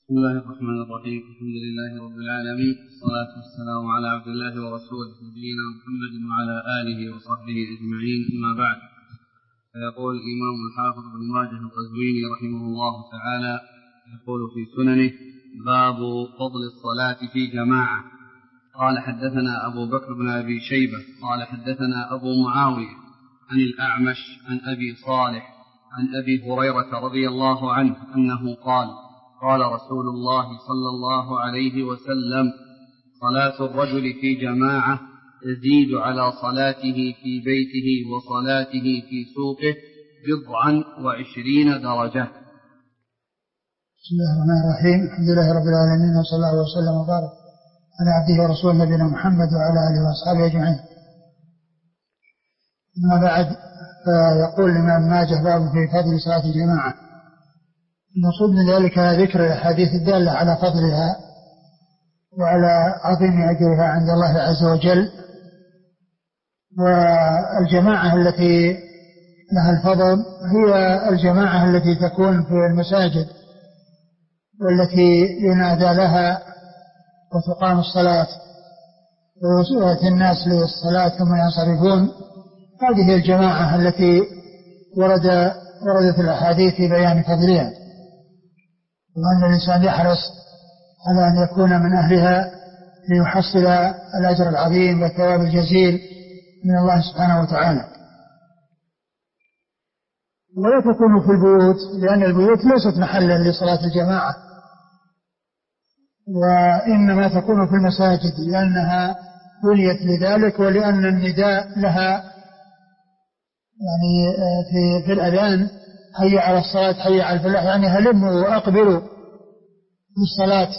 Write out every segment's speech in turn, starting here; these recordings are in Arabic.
بسم الله الرحمن الرحيم. الحمد لله رب العالمين، والصلاة والسلام على عبد الله ورسوله نبينا محمد وعلى آله وصحبه أجمعين، أما بعد. فيقول الإمام الحافظ بن ماجه القزويني رحمه الله تعالى يقول في سننه: باب فضل الصلاة في جماعة. قال حدثنا أبو بكر بن أبي شيبة قال حدثنا أبو معاوية عن الأعمش عن أبي صالح عن أبي هريرة رضي الله عنه أنه قال: قال رسول الله صلى الله عليه وسلم: صلاة الرجل في جماعة تزيد على صلاته في بيته وصلاته في سوقه 20 درجة. بسم الله الرحمن الرحيم. الحمد لله رب العالمين، وصلى الله وسلم وبارك على عبده ورسوله نبينا محمد وعلى آله وأصحابه أجمعين. أما بعد، فيقول الإمام ماجه: باب في فضل صلاة الجماعة. المقصود من ذلك ذكر الأحاديث الدالة على فضلها وعلى عظيم أجرها عند الله عز وجل. والجماعة التي لها الفضل هي الجماعة التي تكون في المساجد، والتي ينادى لها وتقام الصلاة ويأتي الناس للصلاة ثم ينصرفون. هذه الجماعة التي وردت الأحاديث في بيان فضلها، وأن الإنسان يحرص على أن يكون من أهلها ليحصل الأجر العظيم والثواب الجزيل من الله سبحانه وتعالى. ولا تكون في البيوت، لأن البيوت ليست محلا لصلاة الجماعة، وإنما تكون في المساجد، لأنها بنيت لذلك، ولأن النداء لها يعني في الأذان: حي على الصلاة حي على الفلاح، يعني هلموا وأقبلوا بالصلاة.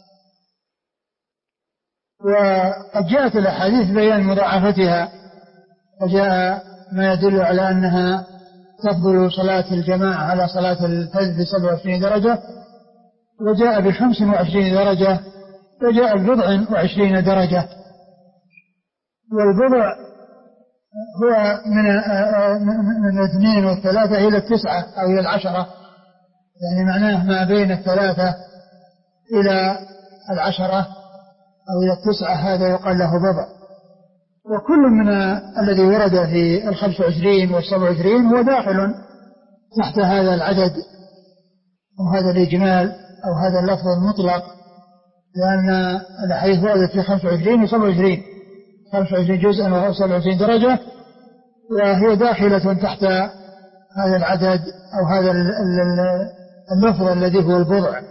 وقد جاءت الأحاديث بيان مضاعفتها، وجاء ما يدل على أنها تفضل صلاة الجماعة على صلاة الفجر ب27 درجة، وجاء ب25 درجة، وجاء ب20 درجة. والبضع هو من 2 و3 إلى 9 أو إلى 10، يعني معناه ما بين 3 إلى 10 أو إلى 9، هذا يقال له بضع. وكل من الذي ورد في 25 و27 هو داخل تحت هذا العدد أو هذا الإجمال أو هذا اللفظ المطلق، لأن الحديث وردت في 25 و27، 25 جزءا و27 درجة، وهي داخلة تحت هذا العدد أو هذا اللفظ الذي هو البضع.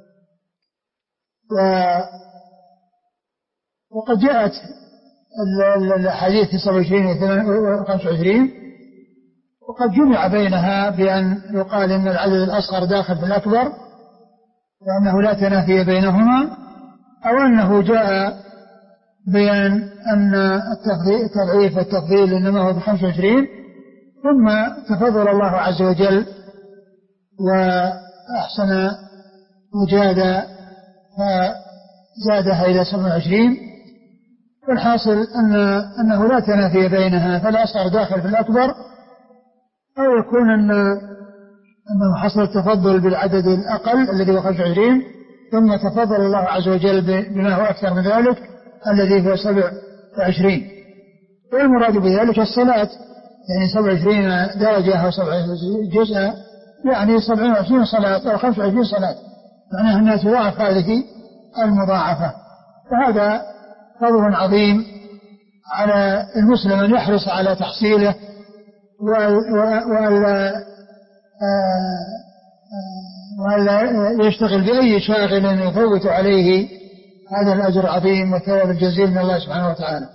وقد جاءت الحديث في 27 و25، وقد جمع بينها بأن يقال إن العدد الأصغر داخل في الأكبر، وأنه لا تنافي بينهما، أو أنه جاء بيان أن التضعيف والتفضيل إنما هو ب25، ثم تفضل الله عز وجل وأحسن وجاد فزادها إلى 27. والحاصل أنه لا تنافي بينها، فالأصغر داخل في الأكبر، أو يكون أنه حصل التفضل بالعدد الأقل الذي هو 25، ثم تفضل الله عز وجل بما هو أكثر من ذلك الذي هو 27. والمراد بذلك الصلاة، يعني 27 درجة أو 27 جزء، يعني 27 صلاة أو 25 صلاة، معناها أنها تضاعف هذه المضاعفة. فهذا فضل عظيم على المسلم أن يحرص على تحصيله، وألا يشتغل بأي شاغل يفوت عليه هذا الأجر العظيم والثواب الجزيل من الله سبحانه وتعالى.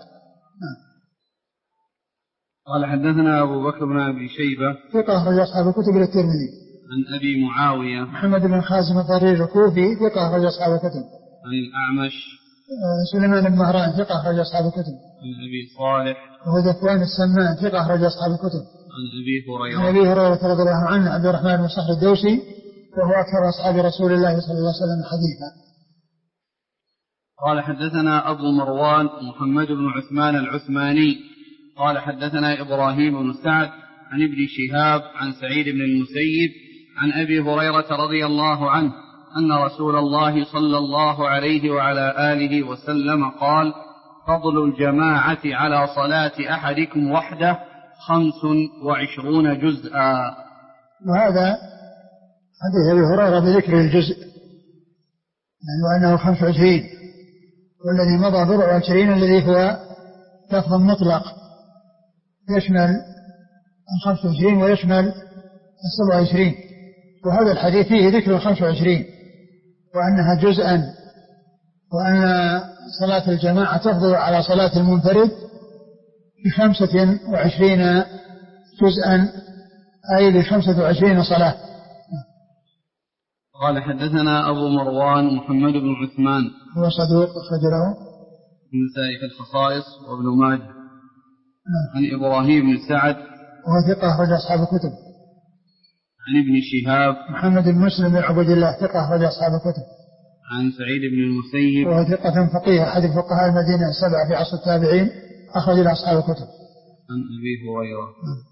قال حدثنا أبو بكر بن أبي شيبة ثقة أخرج أصحاب الكتب إلى الترمذي. عن أبي معاوية محمد بن خازم الضرير الكوفي ثقة أخرج أصحاب الكتب. عن الأعمش سليمان بن مهران ثقة أخرج أصحاب الكتب. عن أبي صالح وهو ذكوان السمان ثقة أخرج أصحاب الكتب. عن أبي هريرة رضي الله عنه عبد الرحمن بن صخر الدوسي، وهو أكثر أصحاب رسول الله صلى الله عليه وسلم حديثا. قال حدثنا أبو مروان محمد بن عثمان العثماني قال حدثنا إبراهيم بن سعد عن ابن شهاب عن سعيد بن المسيب عن أبي هريرة رضي الله عنه أن رسول الله صلى الله عليه وعلى آله وسلم قال: فضل الجماعة على صلاة أحدكم وحده 25 جزءا. وهذا حديث أبي هريرة بذكر الجزء، يعني أنه 25، والذي مضى 24 الذي هو لفظ مطلق يشمل 25 ويشمل 27، وهذا الحديث فيه ذكر 25 وأنها جزءا، وأن صلاة الجماعة تفضل على صلاة المنفرد ب25 جزءا، أي ب25 صلاة. قال: حدثنا أبو مروان محمد بن عثمان، هو صدوق أخرج له النسائي في الخصائص وابن ماجه. عن إبراهيم بن سعد وهو ثقة أخرج أصحاب الكتب. عن ابن شهاب محمد بن مسلم بن عبد الله ثقة أخرج أصحاب الكتب. عن سعيد بن المسيب وهو ثقة فقيه أحد فقهاء المدينة 7 في عصر التابعين، أخرج له أصحاب الكتب. عن أبي هريرة.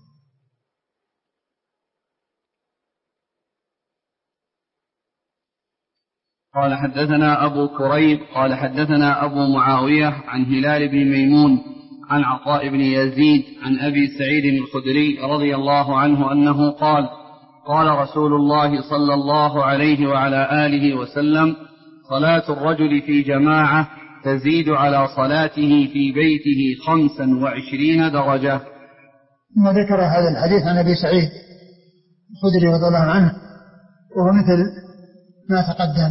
قال: حدثنا أبو كريب قال: حدثنا أبو معاوية عن هلال بن ميمون عن عطاء بن يزيد عن أبي سعيد الخدري رضي الله عنه أنه قال: قال رسول الله صلى الله عليه وعلى آله وسلم: صلاة الرجل في جماعة تزيد على صلاته في بيته 25 درجة. ثم ذكر هذا الحديث عن أبي سعيد الخدري رضي الله عنه، وهو مثل ما تقدم.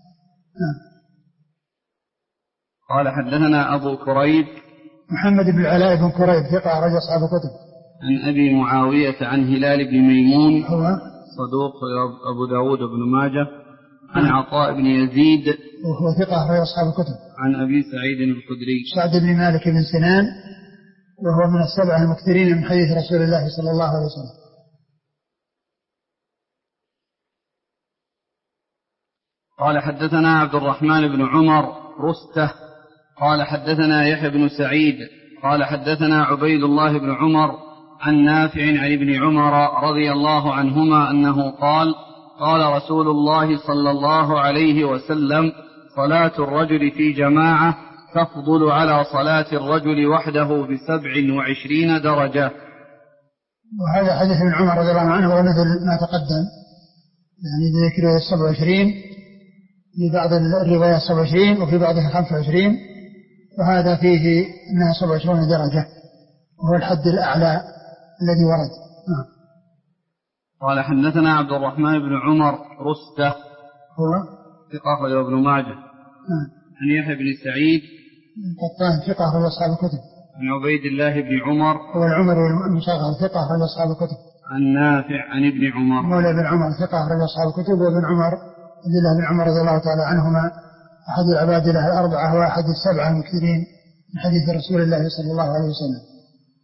قال: حدثنا أبو كريب محمد بن العلاء بن كريب ثقة أخرج أصحاب الكتب. عن أبي معاوية عن هلال بن ميمون هو صدوق أبو داود بن ماجه. عن عطاء بن يزيد وهو ثقة أخرج أصحاب الكتب. عن أبي سعيد الخدري سعد بن مالك بن سنان، وهو من 7 المكثرين من حديث رسول الله صلى الله عليه وسلم. قال: حدثنا عبد الرحمن بن عمر رسته قال: حدثنا يحيى بن سعيد قال: حدثنا عبيد الله بن عمر عن نافع عن ابن عمر رضي الله عنهما أنه قال: قال رسول الله صلى الله عليه وسلم: صلاة الرجل في جماعة تفضل على صلاة الرجل وحده ب27 درجة. وهذا حديث ابن عمر رضي الله عنه ومثل ما تقدم، يعني ذكر 27 في بعض الروايات 27 وفي بعضها 25، وهذا فيه أنها 27 درجة، وهو الحد الأعلى الذي ورد. قال: حدثنا عبد الرحمن بن عمر رسته هو ثقة أخرج ابن ماجه. عن يحيى بن سعيد قطان ثقة أخرج أصحاب الكتب. عن عبيد الله بن عمر هو العمر المصغر ثقة أخرج أصحاب الكتب. عن نافع عن ابن عمر مولى بن عمر ثقة أخرج أصحاب الكتب. وابن عمر عبد الله بن عمر رضي الله تعالى عنهما أحد العباد له 4 وأحد 7 المكثرين من حديث رسول الله صلى الله عليه وسلم.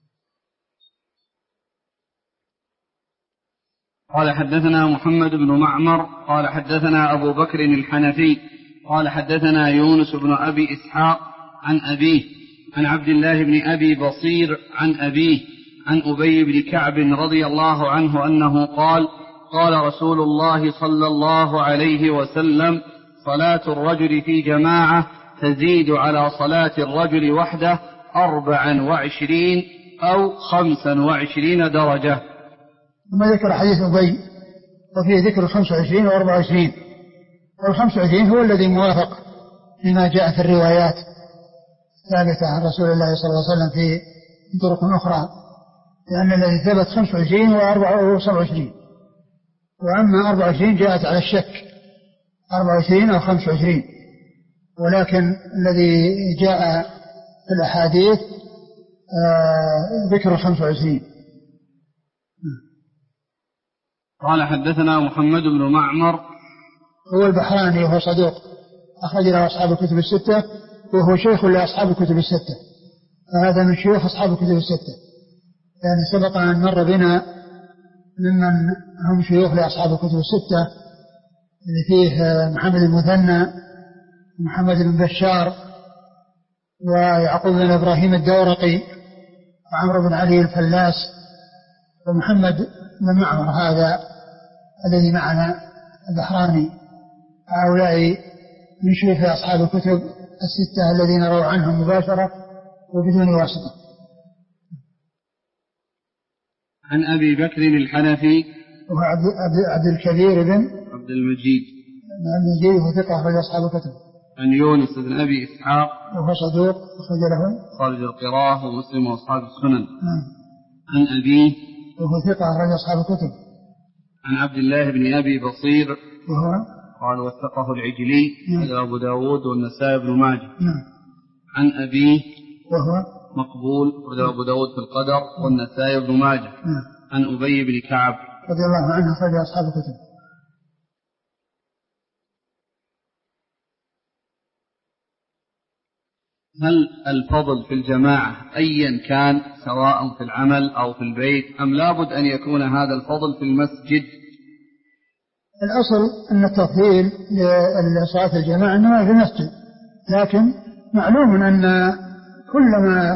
قال: حدثنا محمد بن معمر قال: حدثنا أبو بكر الحنفي قال: حدثنا يونس بن أبي إسحاق عن أبيه عن عبد الله بن أبي بصير عن أبيه عن أبي بن كعب رضي الله عنه أنه قال: قال رسول الله صلى الله عليه وسلم: صلاة الرجل في جماعة تزيد على صلاة الرجل وحده 24 أو 25 درجة. ثم ذكر حديث أبي وفيه ذكر 25 و24، وال25 هو الذي موافق لما جاء في الروايات ثابتة عن رسول الله صلى الله عليه وسلم في طرق أخرى، لأن الذي ثبت 25 و27، وأما 24 جاءت على الشك 24 أو 25، ولكن الذي جاء في الأحاديث ذكر 25. قال: حدثنا محمد بن معمر هو البحراني وهو صدوق أخرج له أصحاب الكتب الستة، وهو شيخ لأصحاب الكتب الستة، فهذا من شيوخ أصحاب الكتب الستة، يعني سبق أن مر بنا ممن هم شيوخ لأصحاب الكتب الستة اللي فيه محمد المثنى محمد بن بشار ويعقوب بن إبراهيم الدورقي وعمرو بن علي الفلاس ومحمد بن معمر هذا الذي معنا البحراني هؤلاء من شيوخ أصحاب الكتب الستة الذين رووا عنهم مباشرة وبدون واسطة. عن أبي بكر الحنفي وهو عبد الكبير بن عبد المجيد وهو ثقة أخرج أصحاب الكتب. عن يونس بن أبي إسحاق وهو صدوق أخرج له خارج القراءة ومسلم وأصحاب السنن. عن أبيه وهو ثقة أخرج أصحاب الكتب. عن عبد الله بن أبي بصير وهو قال وثقه العجلي هذا أبو داود والنسائي بن ماجه. عن أبيه وهو مقبول وذا أبو داود في القدر والنسائي بن ماجه. عن أبي بن كعب رضي الله عنه أخرج أصحاب الكتب. هل الفضل في الجماعة أيا كان سواء في العمل أو في البيت أم لابد أن يكون هذا الفضل في المسجد؟ الأصل أن التفضيل لصلاة الجماعة إنما في المسجد، لكن معلوم أن كلما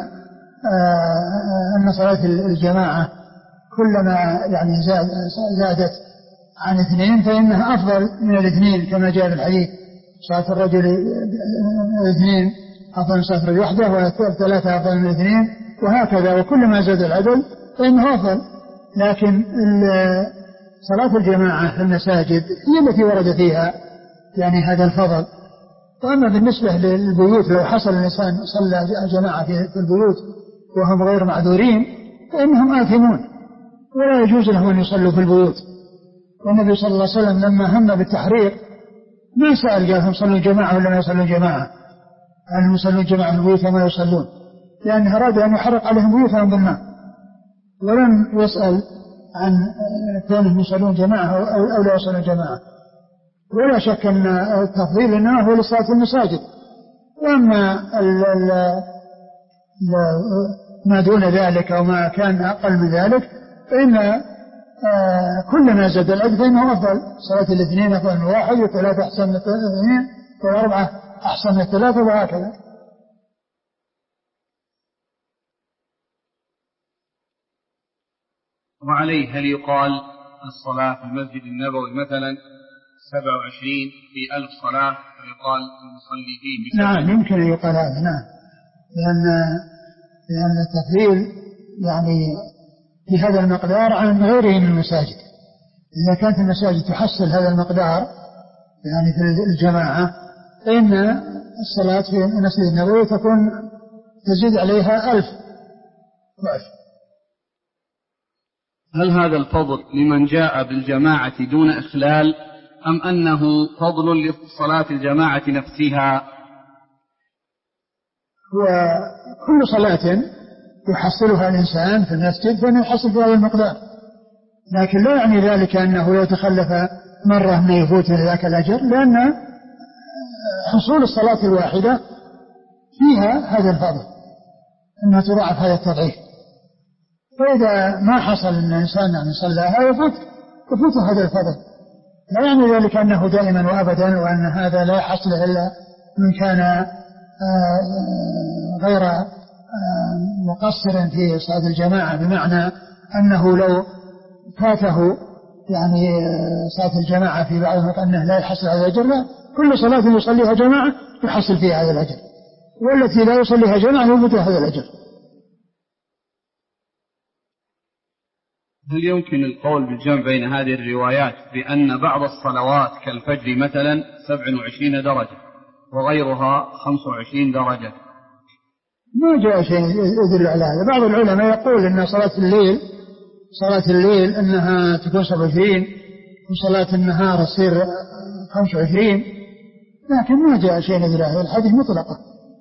أن صلاة الجماعة كلما يعني زادت عن 2 فإنها أفضل من 2 كما جاء في الحديث صلاة الرجل 2 أفضل من صلاة الرجل وحده و3 أفضل من 2 وهكذا، وكلما زاد العدد فإنه أفضل. لكن صلاة الجماعة في المساجد هي التي ورد فيها يعني هذا الفضل. وأما بالنسبة للبيوت لو حصل الإنسان صلى جماعة في البيوت وهم غير معذورين فإنهم آثمون ولا يجوز لهم أن يصلوا في البيوت. والنبي صلى الله عليه وسلم لما هم بالتحريق ما سأل قال هم صلوا جماعة ولا ما يصلوا جماعة، أنهم يصلون جماعة في البيوت وما يصلون، لأنه أراد أن يحرق عليهم بيوتهم بالماء، ولم يسأل عن كونهم يصلون جماعة أو لا يصلون جماعة. ولا شك أن التفضيل إنما هو لصلاة المساجد. وأما ما دون ذلك أو ما كان أقل من ذلك فإن كلما زاد العدد فإنه أفضل. صلاة 2 أفضل من 1 و3 أحسن من 2 و4 أحسن من 3 وهكذا. وعليه هل يقال الصلاة في المسجد النبوي مثلا 27 في 1000 صلاة ويقال المصلي فيه نعم يمكن أن يقال هذا. نعم لأن التفضيل يعني في هذا المقدار عن غيره من المساجد. إذا كانت المساجد تحصل هذا المقدار يعني في الجماعة فإن الصلاة في المسجد النبوي تكون تزيد عليها 1000 ضعف. هل هذا الفضل لمن جاء بالجماعة دون إخلال أم أنه فضل لصلاة الجماعة نفسها؟ وكل صلاة يحصلها الإنسان في المسجد فإنه يحصل في هذا المقدار، لكن لا يعني ذلك أنه لو تخلف مرة ما يفوت ذاك الأجر، لأن حصول الصلاة الواحدة فيها هذا الفضل أنها تضاعف هذا التضعيف. فإذا ما حصل أن الإنسان يعني صلاها يفوت هذا الفضل، لا يعني ذلك أنه دائما وأبدا وأن هذا لا يحصل إلا من كان غير مقصر في صلاة الجماعة، بمعنى أنه لو فاته يعني صلاة الجماعة في بعض الوقت أنه لا يحصل هذا الأجر. لا، كل صلاة يصليها جماعة يحصل فيها هذا الأجر، والتي لا يصليها جماعة يفوت هذا الأجر. هل يمكن القول بالجمع بين هذه الروايات بأن بعض الصلوات كالفجر مثلا 27 درجة وغيرها 25 درجة؟ ما جاء شيء يدل على هذا. بعض العلماء يقول أن صلاة الليل أنها تكون 27 وصلاة النهار تصير 25، لكن ما جاء شيء يدل على هذا. الحديث مطلقة.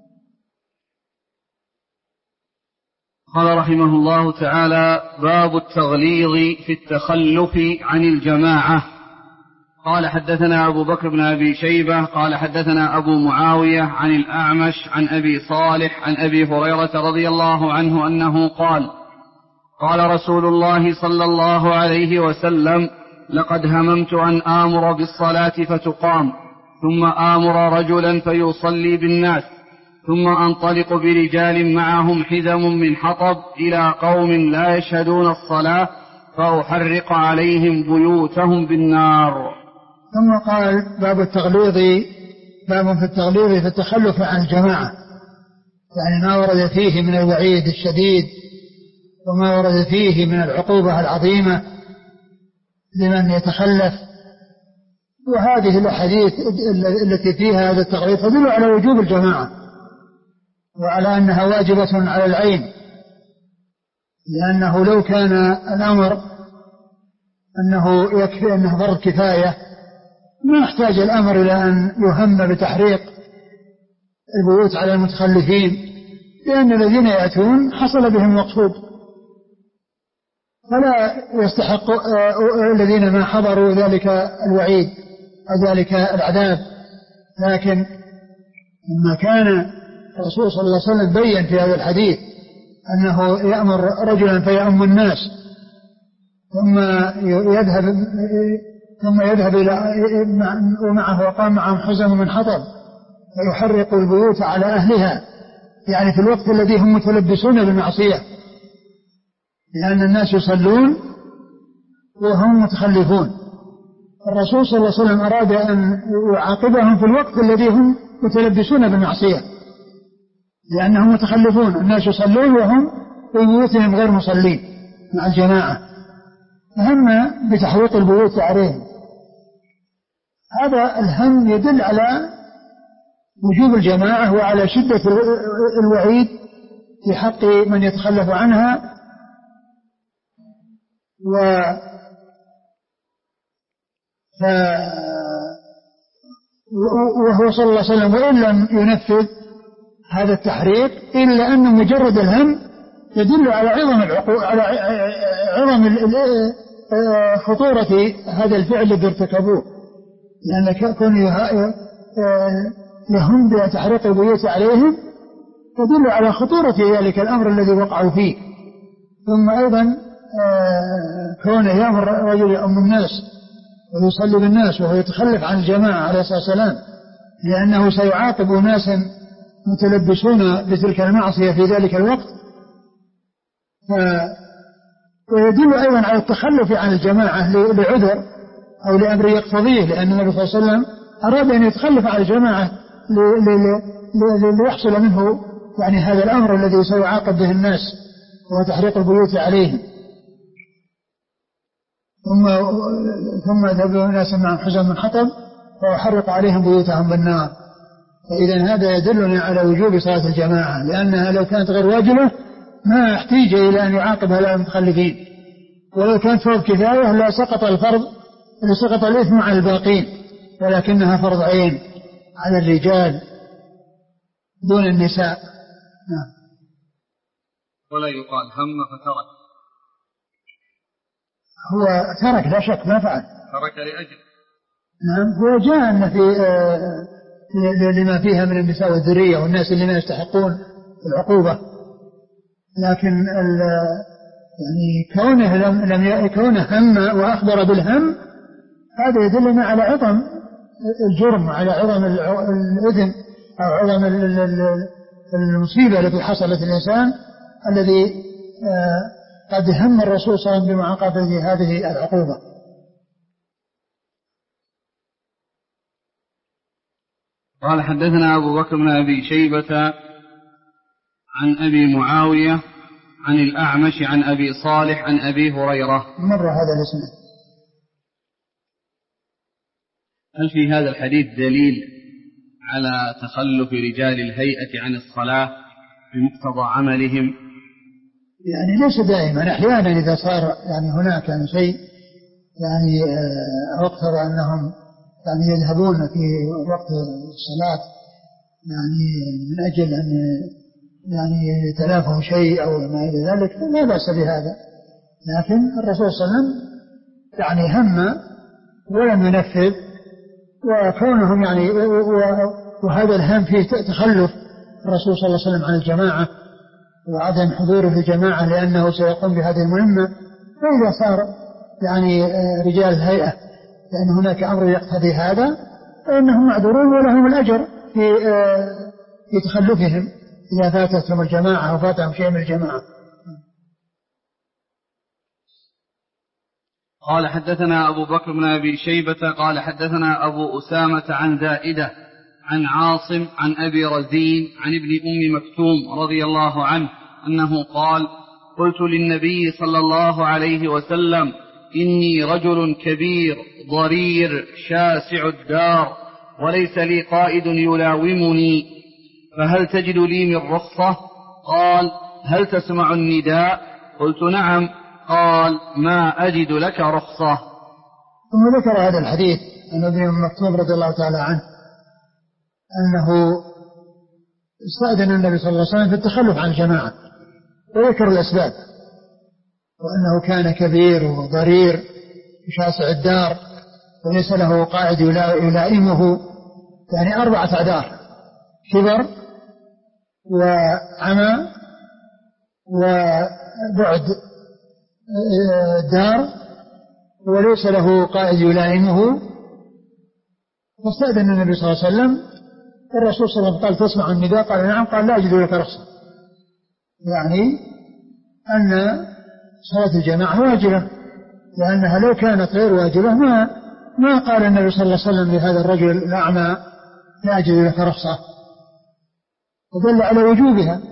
قال رحمه الله تعالى: باب التغليظ في التخلف عن الجماعة. قال حدثنا أبو بكر بن أبي شيبة قال حدثنا أبو معاوية عن الأعمش عن أبي صالح عن أبي هريرة رضي الله عنه أنه قال: قال رسول الله صلى الله عليه وسلم: لقد هممت أن آمر بالصلاة فتقام، ثم آمر رجلا فيصلي بالناس، ثم أنطلق برجال معهم حزم من حطب إلى قوم لا يشهدون الصلاة فأحرق عليهم بيوتهم بالنار. ثم قال باب التغليظ، باب في التغليظ في التخلف عن الجماعة، يعني ما ورد فيه من الوعيد الشديد وما ورد فيه من العقوبة العظيمة لمن يتخلف. وهذه الأحاديث التي فيها هذا التغليظ تدل على وجوب الجماعة وعلى أنها واجبة على العين، لأنه لو كان الأمر أنه يكفي أنه فرض كفاية ما يحتاج الأمر إلى أن يهم بتحريق البيوت على المتخلفين، لأن الذين يأتون حصل بهم مقصود، فلا يستحق الذين ما حضروا ذلك الوعيد أو ذلك العذاب. لكن لما كان الرسول صلى الله عليه وسلم بين في هذا الحديث أنه يأمر رجلا فيأم الناس ثم يذهب إلى ومعه وقام معهم حزم من حطب فيحرق البيوت على أهلها، يعني في الوقت الذي هم متلبسون بالمعصية، لأن الناس يصلون وهم متخلفون. الرسول صلى الله عليه وسلم أراد أن يعاقبهم في الوقت الذي هم متلبسون بالمعصية، لأنهم متخلفون، الناس يصلون وهم في بيوتهم غير مصلين مع الجماعة، هم بتحريق البيوت عليهم. هذا الهم يدل على وجوب الجماعة وعلى شدة الوعيد في حق من يتخلف عنها. وهو صلى الله عليه وسلم وإن لم ينفذ هذا التحريق إلا أن مجرد الهم يدل على عظم خطورة هذا الفعل الذي ارتكبوه، لأن كون يهم بتحريق البيوت عليهم تدل على خطورة ذلك الأمر الذي وقعوا فيه. ثم أيضا كونه يأمر رجل يأم الناس ويصلي بالناس وهو يتخلف عن الجماعة عليه الصلاة والسلام، لأنه سيعاقب ناسا متلبسون بتلك المعصية في ذلك الوقت. ويدل أيضا على التخلف عن الجماعة لعذر أو لأمر يقتضيه، لأن النبي صلى الله عليه وسلم أراد أن يتخلف عن الجماعة ليحصل منه يعني هذا الأمر الذي سيعاقب به الناس وهو تحريق البيوت عليهم. ثم ذهب ناس معهم حزم من حطب ويحرق عليهم بيوتهم بالنار. فإذا هذا يدلنا على وجوب صلاة الجماعة، لأنها لو كانت غير واجبة ما احتاج إلى أن يعاقب هؤلاء المتخلفين، ولو كانت فرض كفاية لا سقط الفرض لسقط الإثم على الباقين، ولكنها فرض عين على الرجال دون النساء. نعم. ولا يقال هم فترك، هو ترك لا شك ما فعل، ترك لأجل. نعم. هو جاء أن في لما فيها من النساء والذرية والناس اللي ما يستحقون العقوبة، لكن يعني كونه هم وأخبر بالهم هذا يدلنا على عظم الجرم وعلى عظم الإثم أو عظم المصيبة التي حصلت الإنسان الذي قد هم الرسول صلى الله عليه وسلم بمعاقبة هذه العقوبة. قال حدثنا أبو بكر بن أبي شيبة عن أبي معاوية عن الأعمش عن أبي صالح عن أبي هريرة. مر هذا الاسم. هل في هذا الحديث دليل على تخلف رجال الهيئة عن الصلاة بمقتضى عملهم؟ يعني ليس دائما، أحيانا إذا صار يعني هناك يعني شيء يعني اقتضى أنهم يعني يذهبون في وقت الصلاة يعني من أجل أن يعني يتلافوا شيء أو ما إلى ذلك لا بأس بهذا، لكن الرسول صلى الله عليه وسلم يعني هم ولم ينفذ، وكونهم يعني وهذا الهم فيه تخلف الرسول صلى الله عليه وسلم عن الجماعة وعدم حضوره للجماعة لأنه سيقوم بهذه المهمة. فإذا صار يعني رجال الهيئة لأن هناك أمر يقتضي هذا فإنهم معذورون ولهم الأجر في تخلفهم إذا فاتتهم الجماعة أو فاتهم شيء من الجماعة. قال حدثنا أبو بكر بن أبي شيبة قال حدثنا أبو أسامة عن زائدة عن عاصم عن أبي رزين عن ابن أم مكتوم رضي الله عنه أنه قال قلت للنبي صلى الله عليه وسلم إني رجل كبير ضرير شاسع الدار وليس لي قائد يلاومني فهل تجد لي من رخصة؟ قال هل تسمع النداء؟ قلت نعم. قال ما أجد لك رخصة. ثم ذكر هذا الحديث عن ابن أم مكتوم رضي الله تعالى عنه أنه استأذن النبي صلى الله عليه وسلم في التخلف عن الجماعة وذكر الأسباب وأنه كان كبير وضرير شاسع الدار وليس له قائد يلائمه، يعني 4 أعذار: كبر وعمى وبعد الدار وليس له قائد يلائمه. فاستأذن النبي صلى الله عليه وسلم، الرسول صلى الله عليه وسلم قال تسمع النداء؟ قال نعم. قال لا أجد لك رخصة، يعني أن صلاة الجماعة واجبة، لأنها لو كانت غير واجبة ما قال النبي صلى الله عليه وسلم لهذا الرجل الأعمى لا أجد لك رخصة، ودل على وجوبها.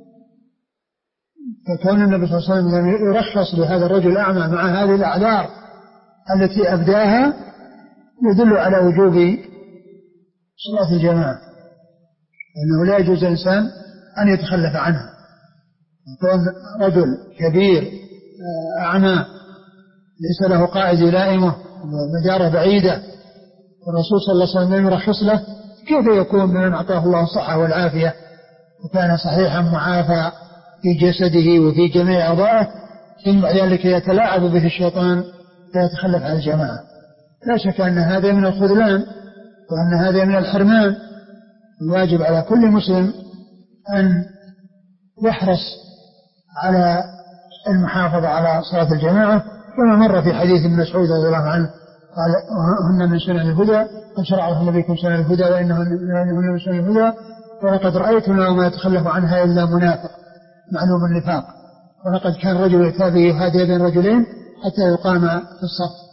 فكون النبي صلى الله عليه وسلم يرخص لهذا الرجل الأعمى مع هذه الأعذار التي أبداها يدل على وجوب صلاة الجماعة، أنه لا يجوز الإنسان أن يتخلف عنها. يكون رجل كبير أعمى ليس له قائد يلائمه ومجاره بعيدة والرسول صلى الله عليه وسلم لم يرخص له، كيف يكون من أعطاه الله الصحة والعافية وكان صحيحا معافى في جسده وفي جميع أعضائه، ثم بعد ذلك يتلاعب به الشيطان فيتخلف عن الجماعة؟ لا شك أن هذا من الخذلان وأن هذا من الحرمان. الواجب على كل مسلم أن يحرص على المحافظة على صلاة الجماعة، كما مر في حديث ابن مسعود رضي الله عنه قال هن من سنن الهدى قد شرع الله بكم سنن الهدى وإنهن من سنن الهدى ولقد رأيتنا وما يتخلف عنها إلا منافق معلوم النفاق ولقد كان رجل يتابع يهادي بين رجلين حتى يقام في الصف.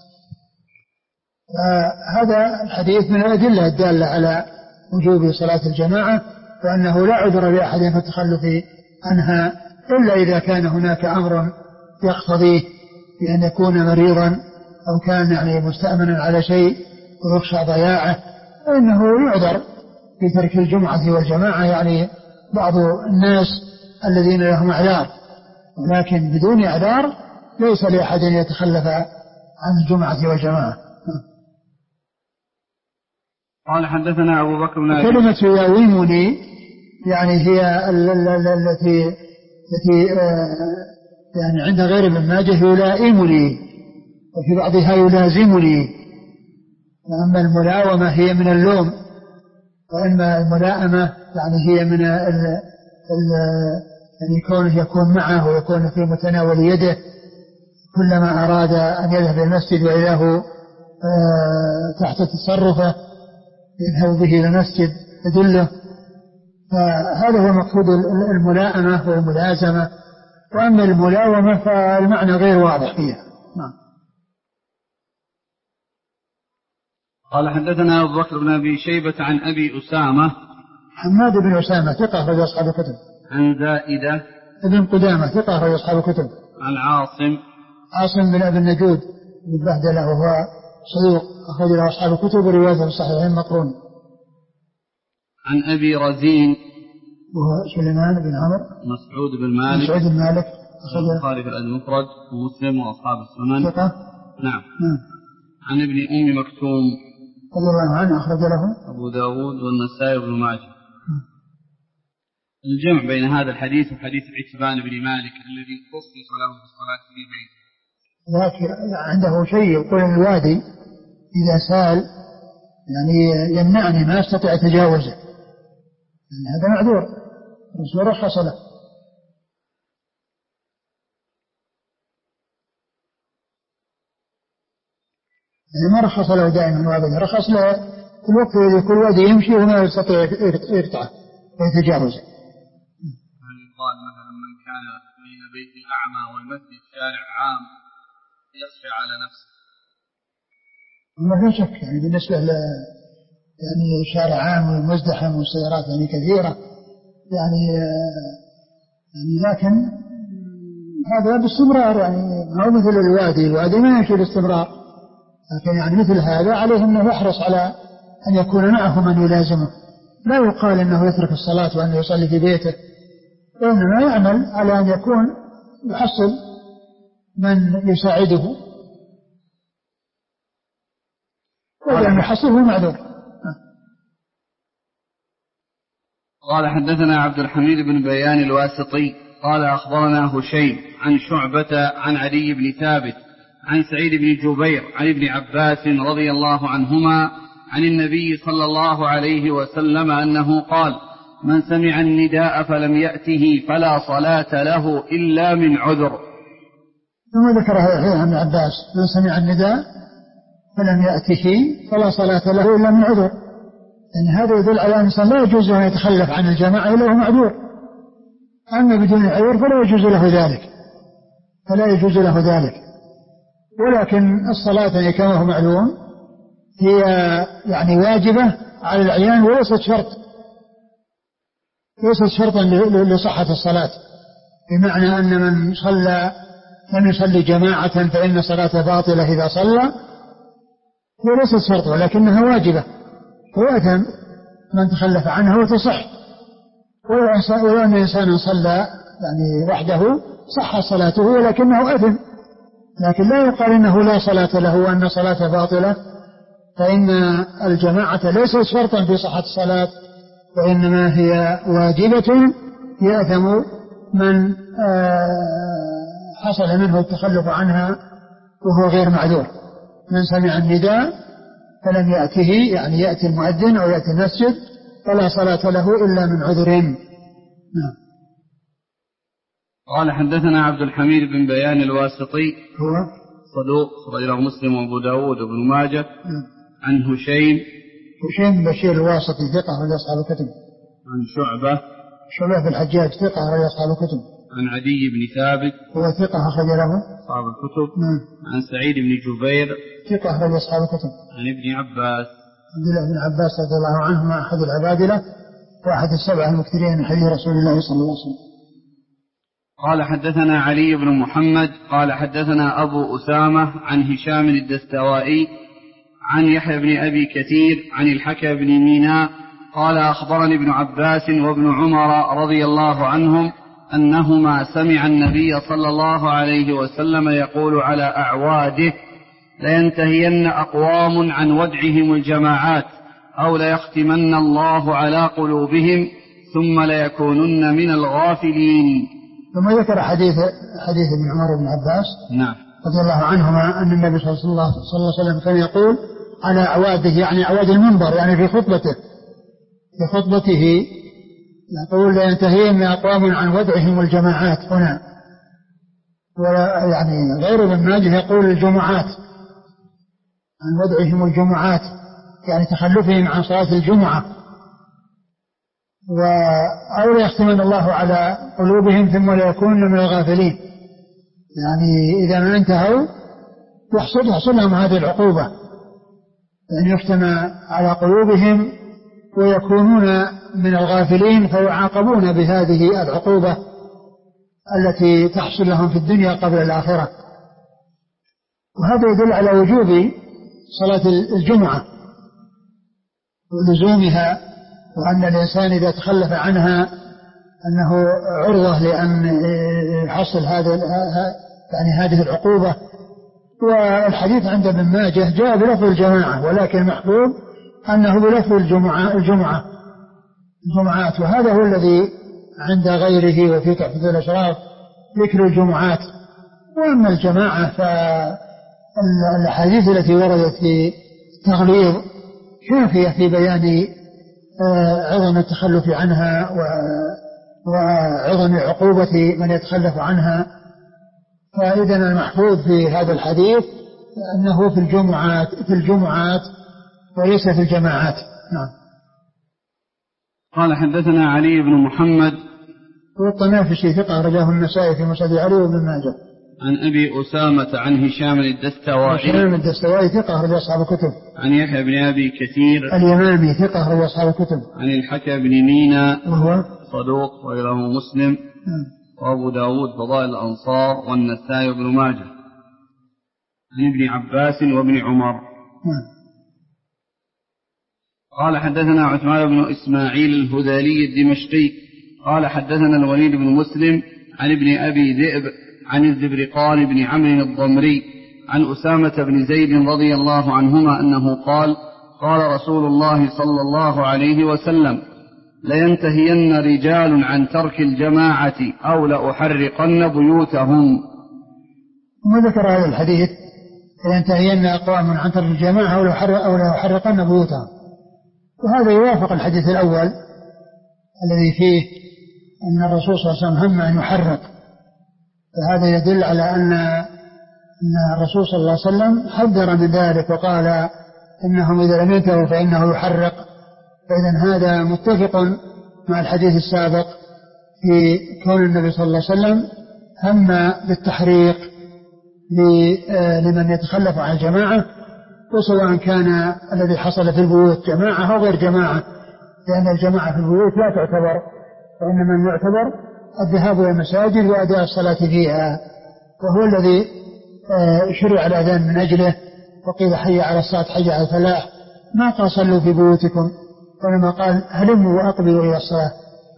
فهذا الحديث من الأدلة الدالة على وجوب صلاة الجماعة وأنه لا عذر لأحد في التخلف عنها إلا إذا كان هناك أمر يقتضيه بأن يكون مريضا أو كان يعني مستأمنا على شيء ويخشى ضياعه فإنه يعذر في ترك الجمعة والجماعة، يعني بعض الناس الذين لهم أعذار، ولكن بدون أعذار ليس لأحد يتخلف عن الجمعة والجماعة. قال حدثنا أبو بكر بن كلمة يلاومني يعني هي التي يعني عند غير ابن ماجه يلائمني وفي بعضها يلازمني، وأما الملاومة هي من اللوم، وإما الملائمة يعني هي من يعني كونه يكون معه ويكون في متناول يده كلما أراد أن يذهب المسجد وإلاه تحت تصرفه يذهب به إلى المسجد يدله، فهذا هو المقصود الملائمة والملازمة. وأما الملاومة فالمعنى غير واضح فيها. قال حدثنا أبو بكر بن أبي شيبة عن أبي أسامة حماد بن أسامة ثقة أخرج أصحاب الكتب. عن زائدة ابن قدامة ثقة أخرج أصحاب الكتب. عن عاصم بن أبي النجود بن بهدلة وهو صدوق أخرج له أصحاب الكتب وروايته الصحيحين مقرون. عن أبي رزين وهو سليمان بن عمرو مسعود بن مالك أخرج البخاري في الأدب المفرد ومسلم وأصحاب السنن. ثقة. نعم. عن ابن أم مكتوم رضي الله عنه أخرج له أبو داود والنسائي وابن ماجه. الجمع بين هذا الحديث وحديث عتبان بن مالك الذي خصص له في الصلاة في بيته، لكن عنده شيء يقول الوادي إذا سال يعني يمنعني ما استطيع تجاوزه، يعني هذا معذور الرسول رخص له. يعني ما رخص له دائما وابدا، رخص له في الوقت الذي كل وادي يمشي وما يستطيع يقطعه ويتجاوزه. هل يقال مثلا من كان بين بيت الأعمى والمسجد شارع عام يخشى على نفسه. ما في شك يعني بالنسبة يعني شارع عام ومزدحم والسيارات يعني كثيرة يعني لكن هذا باستمرار يعني ما هو مثل الوادي ما يمشي باستمرار، لكن يعني مثل هذا عليه أنه يحرص على أن يكون معه من يلازمه، لا يقال أنه يترك الصلاة وأنه يصلي في بيته، وإنما يعمل على أن يكون يحصل من يساعده، وإذا يحصله معذور. قال حدثنا عبد الحميد بن بيان الواسطي قال أخبرنا هشيم عن شعبة عن علي بن ثابت عن سعيد بن جبير عن ابن عباس رضي الله عنهما عن النبي صلى الله عليه وسلم أنه قال: من سمع النداء فلم يأته فلا صلاة له إلا من عذر. ثم ذكر هذا ابن عباس: من سمع النداء فلم يأته فلا صلاة له إلا من عذر، يعني هذا يدل على أن الإنسان لا يجوز أن يتخلف عن الجماعة إلا هو معذور، أما بدون عذر فلا يجوز له ذلك. ولكن الصلاة كما هو معلوم هي يعني واجبة على العيان وليست شرطا لصحة الصلاة، بمعنى أن من لم يصلي جماعة فإن صلاة باطلة إذا صلى، هي ليست شرط ولكنها واجبة، وأثم من تخلف عنها وتصح. ولو أن إنسانا صلى يعني وحده صح صلاته ولكنه أثم، لكن لا يقال إنه لا صلاة له وأن صلاة باطلة، فإن الجماعة ليست شرطا في صحة الصلاة، وإنما هي واجبة يأثم من حصل منه التخلف عنها وهو غير معذور. من سمع النداء فلم يأته يعني يأتي المؤذن أو يأتي المسجد فلا صلاة له إلا من عذر. قال حدثنا عبد الحميد بن بيان الواسطي هو صدوق رجل مسلم وابو داود وابن ماجه. عن هشيم بشير الواسطي ثقة رجل أصحاب الكتب. عن شعبة بن الحجاج ثقة رجل أصحاب الكتب. عن عدي بن ثابت هو ثقة أخرج له أصحاب الكتب. عن سعيد بن جبير ثقة رجل أصحاب الكتب. عن ابن عباس عبد الله بن عباس رضي الله عنهما أحد العبادلة وأحد السبعة المكثرين من حديث رسول الله صلى الله عليه وسلم. قال حدثنا علي بن محمد قال حدثنا أبو أسامة عن هشام الدستوائي عن يحيى بن أبي كثير عن الحكم بن ميناء قال أخبرني ابن عباس وابن عمر رضي الله عنهم أنهما سمع النبي صلى الله عليه وسلم يقول على أعواده: لينتهين أقوام عن ودعهم الجماعات أو ليختمن الله على قلوبهم ثم ليكونن من الغافلين. ثم ذكر حديث ابن عمر بن عباس نعم رضي الله عنهما أن النبي صلى الله عليه وسلم كان يقول على أعواده يعني أعواد المنبر، يعني في خطبته يقول: لينتهين أقوام عن ودعهم الجماعات هنا. ويعني غير ابن ماجه يقول الجمعات، عن ودعهم الجمعات يعني تخلفهم عن صلاة الجمعة. أو ليختمن الله على قلوبهم ثم ليكونن من الغافلين، يعني إذا ما انتهوا يحصل لهم هذه العقوبة، يعني يختم على قلوبهم ويكونون من الغافلين فيعاقبون بهذه العقوبة التي تحصل لهم في الدنيا قبل الآخرة. وهذا يدل على وجوب صلاة الجمعة ولزومها، وأن الإنسان إذا تخلف عنها أنه عرضة لأن يحصل هذه العقوبة. والحديث عند ابن ماجه جاء بلفظ الجماعة، ولكن محفوظ أنه بلفظ الجمعات، وهذا هو الذي عند غيره وفي تحفة الأشراف ذكر الجمعات. وأما الجماعة فالأحاديث التي وردت في تغليظ كافية في بيان عظم التخلف عنها وعظم عقوبة من يتخلف عنها. فإذا المحفوظ في هذا الحديث أنه في الجمعات وليس في الجماعات. نعم. قال حدثنا علي بن محمد والطنافسي ثقة رجاه النسائي في مسند علي وابن ماجه. عن أبي أسامة عن هشام الدستوائي. هشام الدستوائي ثقة أخرج أصحاب الكتب. عن يحيى بن أبي كثير اليمامي ثقة أخرج أصحاب الكتب. عن الحكى بن مينا وهو صدوق وغيره مسلم وأبو داود فضائل الأنصار والنسائي بن ماجه. عن ابن عباس وابن عمر. قال حدثنا عثمان بن إسماعيل الهذلي الدمشقي قال حدثنا الوليد بن مسلم عن ابن أبي ذئب عن الزبرقان بن عمرو الضمري عن أسامة بن زيد رضي الله عنهما أنه قال قال رسول الله صلى الله عليه وسلم لينتهين رجال عن ترك الجماعة أو لأحرقن بيوتهم. وذكر هذا الحديث لينتهين أقوام عن ترك الجماعة أو لأحرقن بيوتهم، وهذا يوافق الحديث الأول الذي فيه أن الرسول صلى الله عليه وسلم هم أن يحرق، فهذا يدل على أن الرسول صلى الله عليه وسلم حذر من ذلك وقال إنهم إذا لم ينتهوا فإنه يحرق. فإذن هذا متفق مع الحديث السابق في كون النبي صلى الله عليه وسلم هم بالتحريق لمن يتخلف عن الجماعة، وسواء كان الذي حصل في البيوت جماعة أو غير جماعة، لأن الجماعة في البيوت لا تعتبر، وإنما يعتبر الذهاب إلى المساجد وأداء الصلاة فيها، وهو الذي شرع الأذان من أجله، وقيل حي على الصلاة حي على الفلاح، ما قال صلوا في بيوتكم، وإنما قال هلموا وأقبلوا إلى الصلاة.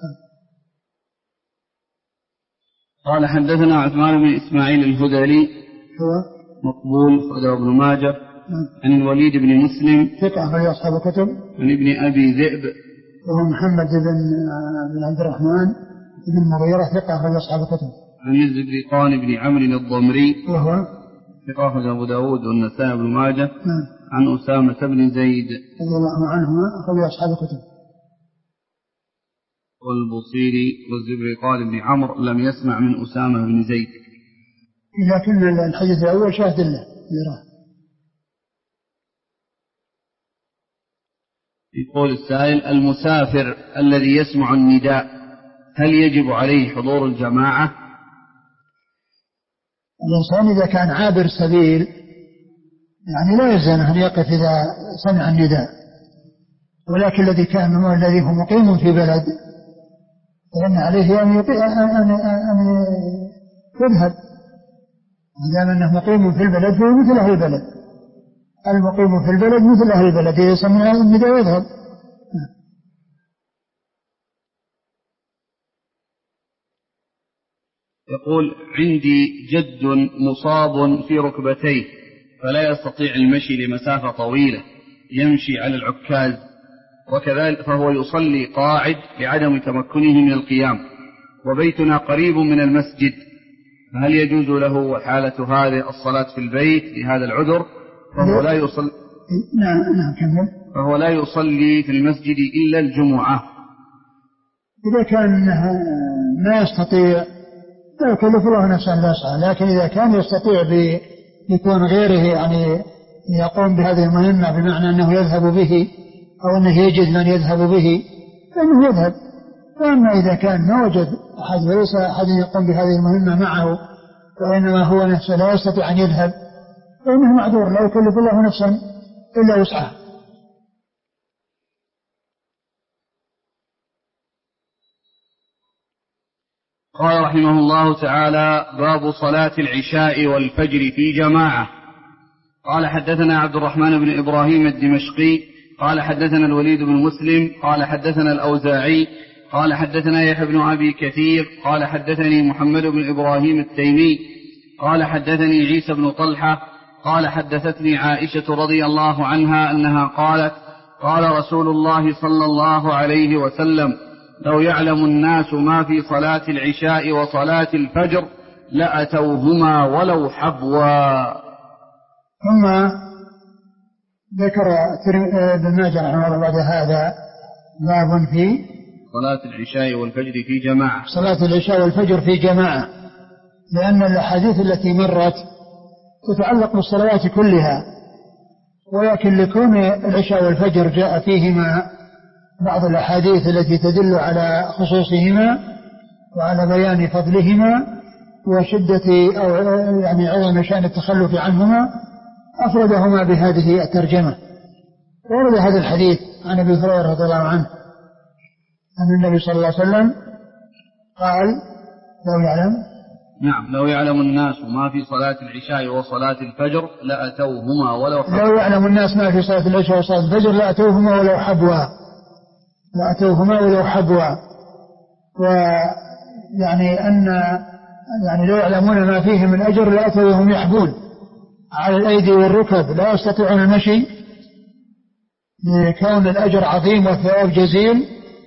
قال حدثنا عثمان بن إسماعيل الهذلي هو مقبول خرجه ابن ماجه. عن الوليد بن مسلم ثقة أخرج أصحاب الكتب. عن ابن أبي ذئب وهو محمد بن عبد الرحمن بن مغيرة ثقة أخرج أصحاب الكتب. عن الزبرقان بن عمرو الضمري وهو ثقة أخرج أبو داود والنسائي بن ماجه. عن أسامة بن زيد رضي الله عنهما أخرج أصحاب الكتب. والبصيري والزبرقان بن عمرو لم يسمع من أسامة بن زيد، لكن الحديث الأول شاهد له يراه. يقول السائل المسافر الذي يسمع النداء هل يجب عليه حضور الجماعة؟ الإنسان إذا كان عابر سبيل يعني لا يلزم أن يقف إذا سمع النداء، ولكن الذي هو مقيم في بلد فإن عليه أن يذهب، ما دام أنه مقيم في البلد فهو مثل أهل البلد، المقيم في البلد مثل أهل البلد إذا سمع النداء يذهب. يقول عندي جد مصاب في ركبتيه فلا يستطيع المشي لمسافة طويلة، يمشي على العكاز، وكذلك فهو يصلي قاعد لعدم تمكنه من القيام، وبيتنا قريب من المسجد، فهل يجوز له حالة هذه الصلاة في البيت لهذا العذر؟ فهو لا يصلي فهو لا يصلي في المسجد إلا الجمعة. إذا كان ما يستطيع لا يكلف الله نفسا لا يسعى، لكن إذا كان يستطيع بيكون غيره يعني يقوم بهذه المهمة بمعنى أنه يذهب به أو أنه يجد من يذهب به فإنه يذهب. وأما إذا كان ما وجد أحد وليس أحد يقوم بهذه المهمة معه وإنما هو نفسه لا يستطيع أن يذهب فإنه معذور، لا يكلف الله نفسا إلا وسعها. قال رحمه الله تعالى باب صلاة العشاء والفجر في جماعة. قال حدثنا عبد الرحمن بن إبراهيم الدمشقي قال حدثنا الوليد بن مسلم قال حدثنا الأوزاعي قال حدثنا يحيى بن أبي كثير قال حدثني محمد بن إبراهيم التيمي قال حدثني عيسى بن طلحة قال حدثتني عائشة رضي الله عنها أنها قالت قال رسول الله صلى الله عليه وسلم لو يعلم الناس ما في صلاة العشاء وصلاة الفجر لأتوهما ولو حبوا. ثم ذكر ابن ماجه رحمه الله بعد هذا باب في صلاة العشاء والفجر في جماعة. صلاة العشاء والفجر في جماعة، لأن الأحاديث التي مرت تتعلق بالصلوات كلها، ولكن لكون العشاء والفجر جاء فيهما بعض الأحاديث التي تدل على خصوصهما وعلى بيان فضلهما وشدة أو يعني عظم شأن التخلف عنهما أفردهما بهذه الترجمة. ورد هذا الحديث عن أبي هريرة رضي الله عنه أن النبي صلى الله عليه وسلم قال لو يعلم الناس ما في صلاة العشاء وصلاة الفجر لأتوهما ولو حبوا. لو يعلم الناس ما في صلاة العشاء وصلاة الفجر لأتوهما ولو حبوا. ويعني أن يعني لو يعلمون ما فيه من أجر لأتوهم يحبون على الأيدي والركب لا يستطيعون المشي لكون الأجر عظيم والثواب جزيل.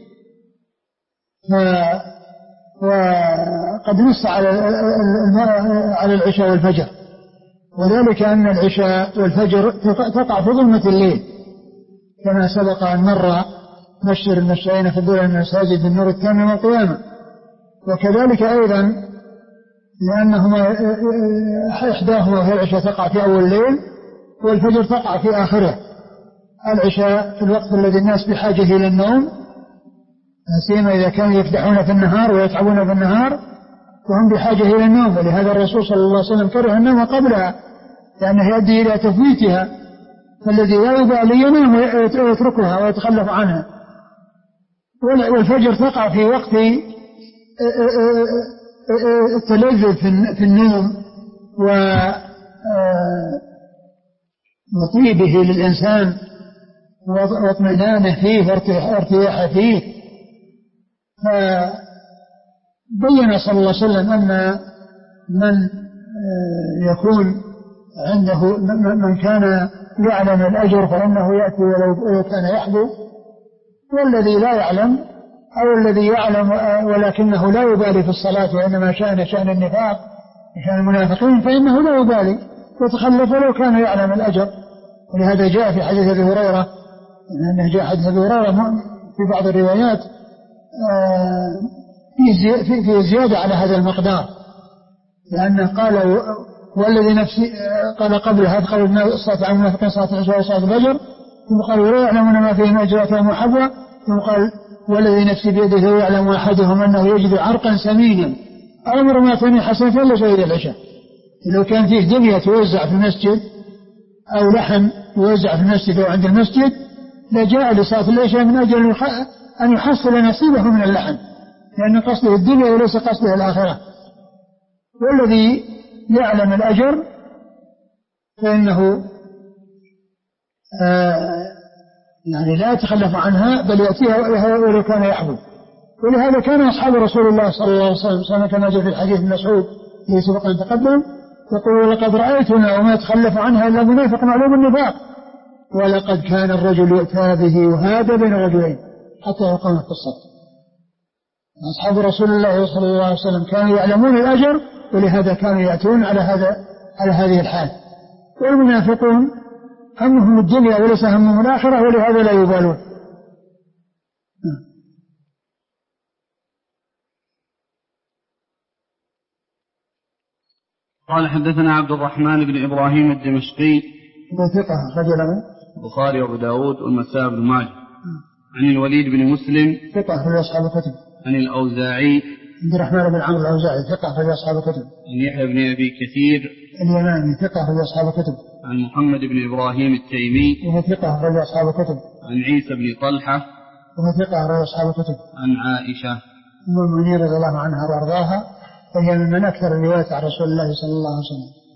وقد نص على العشاء والفجر، وذلك أن العشاء والفجر تقع في ظلمة الليل كما سبق أن مر بشر المشائين في الدولة من المساجد بالنور التام يوم القيامة. وكذلك أيضا لأنهما إحداهما في العشاء تقع في أول الليل والفجر تقع في آخره. العشاء في الوقت الذي الناس بحاجة إلى النوم، سيما إذا كانوا يفدحون في النهار ويتعبون في النهار وهم بحاجة إلى النوم. ولهذا الرسول صلى الله عليه وسلم كره النوم قبلها لأنه يؤدي إلى تفويتها، فالذي لا يبالي ينام ويتركها ويتخلف عنها. والفجر تقع في وقت التلذذ في النوم وطيبه للإنسان واطمئنانه فيه وارتياحه فيه. فبين صلى الله عليه وسلم أن من يكون عنده من كان يعلم الأجر فإنه يأتي ولو كان يحبو، والذي لا يعلم أو الذي يعلم ولكنه لا يبالي في الصلاة وإنما شأن النفاق شأن المنافقين فإنه لا يبالي يتخلف ولو كان يعلم الأجر. ولهذا جاء في حديث أبي هريرة أنه جاء حديث أبي هريرة في بعض الروايات في زيادة على هذا المقدار، لأنه قال والذي نفسي قال قبل هذا قال الصلاة على المنافقين صلاة العشاء وصلاة الفجر، ثم قال ولا يعلمون ما فيه من أجراتهم وحبوا، ثم قال والذي نفسي بيده يعلم أحدهم أنه يجد عرقا سمينا أمر ما تني حسنة إلا شهيد العشاء. لو كان فيه دمية توزع في المسجد أو لحم يوزع في المسجد أو عند المسجد لجاء لصلاة العشاء من أجل أن يحصل نصيبه من اللحم، لأن قصده الدنيا وليس قصده الآخرة. والذي يعلم الأجر فإنه يعني لا يتخلف عنها بل يأتيها ولو كان يحبو. ولهذا كان أصحاب رسول الله صلى الله عليه وسلم كما جاء في الحديث من مسعود الذي سبق أن تقدم يقول لقد رأيتنا وما يتخلف عنها إلا منافق معلوم النفاق، ولقد كان الرجل يؤتى به وهذا بين رجلين حتى يقام في الصف. أصحاب رسول الله صلى الله عليه وسلم كانوا يعلمون الأجر ولهذا كانوا يأتون على هذه الحال. والمنافقون همهم الدنيا وليس همهم الآخرة ولهذا لا يبالون. قال حدثنا عبد الرحمن بن إبراهيم الدمشقي ثقة رجل البخاري وأبو داود والنسائي بن ماجه. عن الوليد بن مسلم ثقة في أصحاب الكتب. عن الأوزاعي عبد الرحمن بن عمرو الأوزاعي ثقة في أصحاب الكتب. عن يحيى بن أبي كثير اليماني ثقة في أصحاب الكتب. عن محمد بن إبراهيم التيمي وهو ثقة في أصحاب الكتب. عن عيسى بن طلحة وهو ثقة في أصحاب الكتب. عن عائشة أم المؤمنين رضي الله عنها وأرضاها وهي من أكثر الروايات عن رسول الله صلى الله عليه وسلم.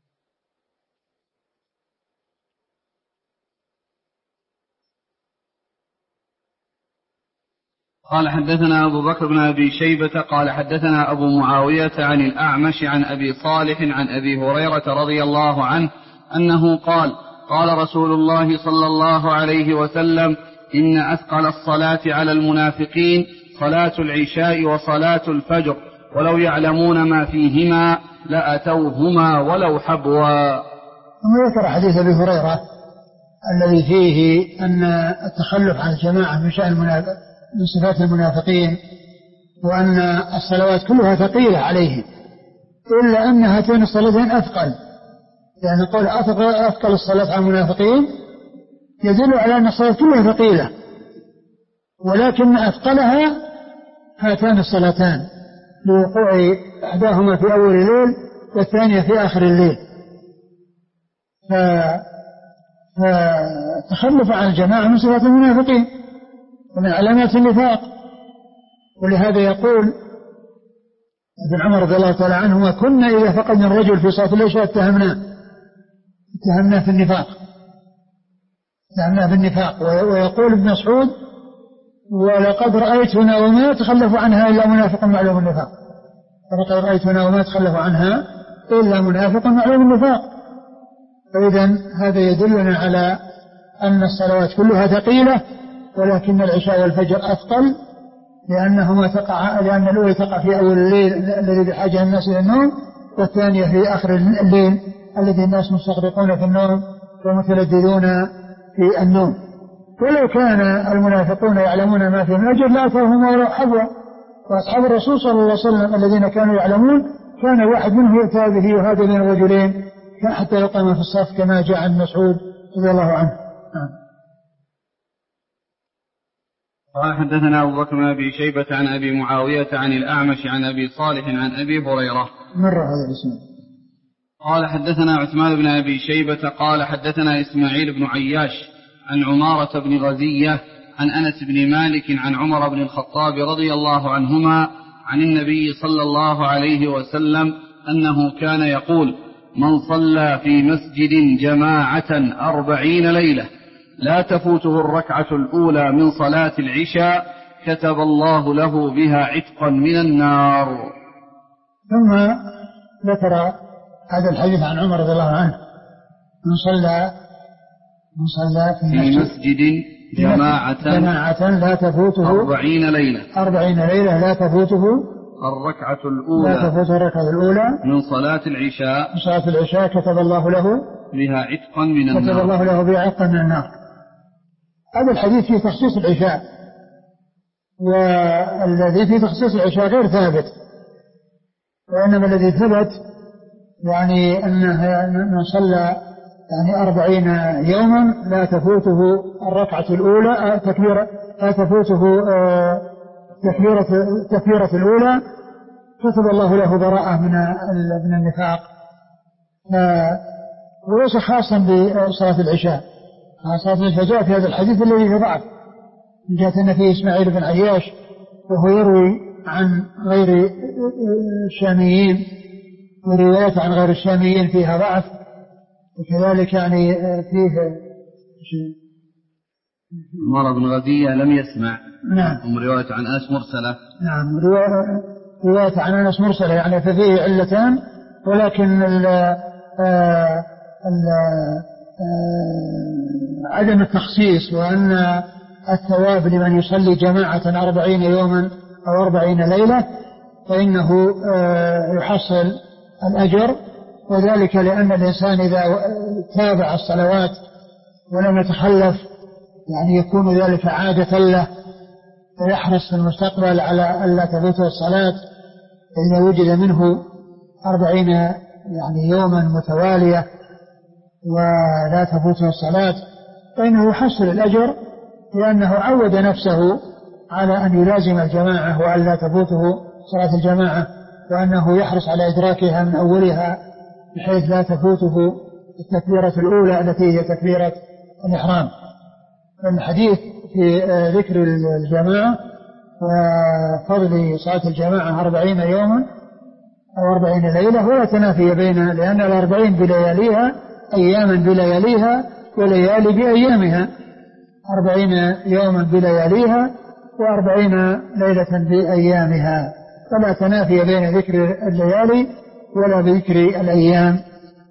قال حدثنا أبو بكر بن أبي شيبة قال حدثنا أبو معاوية عن الأعمش عن أبي صالح عن أبي هريرة رضي الله عنه أنه قال قال رسول الله صلى الله عليه وسلم إن أثقل الصلاة على المنافقين صلاة العشاء وصلاة الفجر ولو يعلمون ما فيهما لأتوهما ولو حبوا. ثم ذكر حديث أبي هريرة الذي فيه أن التخلف عن الجماعة من شأن من صفات المنافقين وأن الصلوات كلها ثقيلة عليهم إلا أن هاتين الصلاتين أثقل، يعني قول أثقل الصلاة على المنافقين يدل على أن الصلاة كلها ثقيلة، ولكن أثقلها هاتان الصلاتان لوقوع إحداهما في أول الليل والثانية في آخر الليل. فتخلف عن الجماعة من صفات المنافقين ومن علامات النفاق. ولهذا يقول ابن عمر رضي الله تعالى عنهما: كنا إذا فقدنا الرجل في صلاة العشاء اتهمناه في النفاق، ويقول ابن مسعود: ولقد رأيتنا وما يتخلف عنها إلا منافق معلوم النفاق. ولقد رأيتنا وما يتخلف عنها إلا منافق معلوم النفاق. فإذن هذا يدلنا على أن الصلوات كلها ثقيلة، ولكن العشاء والفجر أثقل، لأن الأولى تقع في أول الليل الذي بحاجة الناس إلى النوم، والثانية في آخر الليل الذي الناس مستغرقون في النوم ومتلذذون في النوم. ولو كان المنافقون يعلمون ما فيه من أجر لأتوهم ولو حبوا. وأصحاب الرسول صلى الله عليه وسلم الذين كانوا يعلمون كان واحد منهم يؤتى به وهذا من الرجلين حتى يقام في الصف كما جاء عن مسعود رضي الله عنه. قال حدثنا أبو بكر بن أبي شيبة عن أبي معاوية عن الأعمش عن أبي صالح عن أبي هريرة. مر هذا الاسم. قال حدثنا عثمان بن أبي شيبة قال حدثنا إسماعيل بن عياش عن عمارة بن غزية عن أنس بن مالك عن عمر بن الخطاب رضي الله عنهما عن النبي صلى الله عليه وسلم أنه كان يقول: من صلى في مسجد جماعة 40 ليلة لا تفوته الركعة الأولى من صلاة العشاء كتب الله له بها عتقا من النار. ثم ذكر هذا الحديث عن عمر رضي الله عنه: من صلى في مسجد جماعة لا تفوته 40 ليلة لا تفوته الركعة الأولى من صلاة العشاء كتب الله له بها عتقا من النار. هذا الحديث في تخصيص العشاء، والذي في تخصيص العشاء غير ثابت، وإنما الذي ثبت يعني أنه من صلى 40 يوما لا تفوته الركعة الأولى لا تفوته تكبيرة الأولى كتب الله له براءة من النفاق. وليس خاصا بصلاة العشاء، صلاة الفجر في هذا الحديث الذي في ضعف، من جهة أن فيه إسماعيل بن عياش وهو يروي عن غير الشاميين، وروايات عن غير الشاميين فيها ضعف، وكذلك يعني فيه عمر بن غزية لم يسمع. نعم. رواية عن أنس مرسلة. نعم، رواية عن أنس مرسلة، يعني ففيه علتان، ولكن عدم التخصيص وأن الثواب لمن يصلي جماعة 40 يوما أو 40 ليلة فإنه يحصل الأجر، وذلك لأن الإنسان إذا تابع الصلوات ولم يتخلف يعني يكون ذلك عادة له، ويحرص في المستقبل على ألا تفوته الصلاة. إذا وجد منه 40 يعني يوما متوالية ولا تفوته الصلاة فإنه يحصل الأجر، لأنه عود نفسه على أن يلازم الجماعة وأن لا تفوته صلاة الجماعة، وأنه يحرص على إدراكها من أولها بحيث لا تفوته التكبيرة الأولى التي هي تكبيرة الإحرام. الحديث في ذكر الجماعة وفضل صلاة الجماعة 40 يوما أو 40 ليلة ولا تنافي بينها، لأن 40 بلياليها أياما بلياليها وليالي بأيامها، 40 يوما بلياليها و40 ليلة بأيامها، فلا تنافي بين ذكر الليالي ولا بذكر الأيام.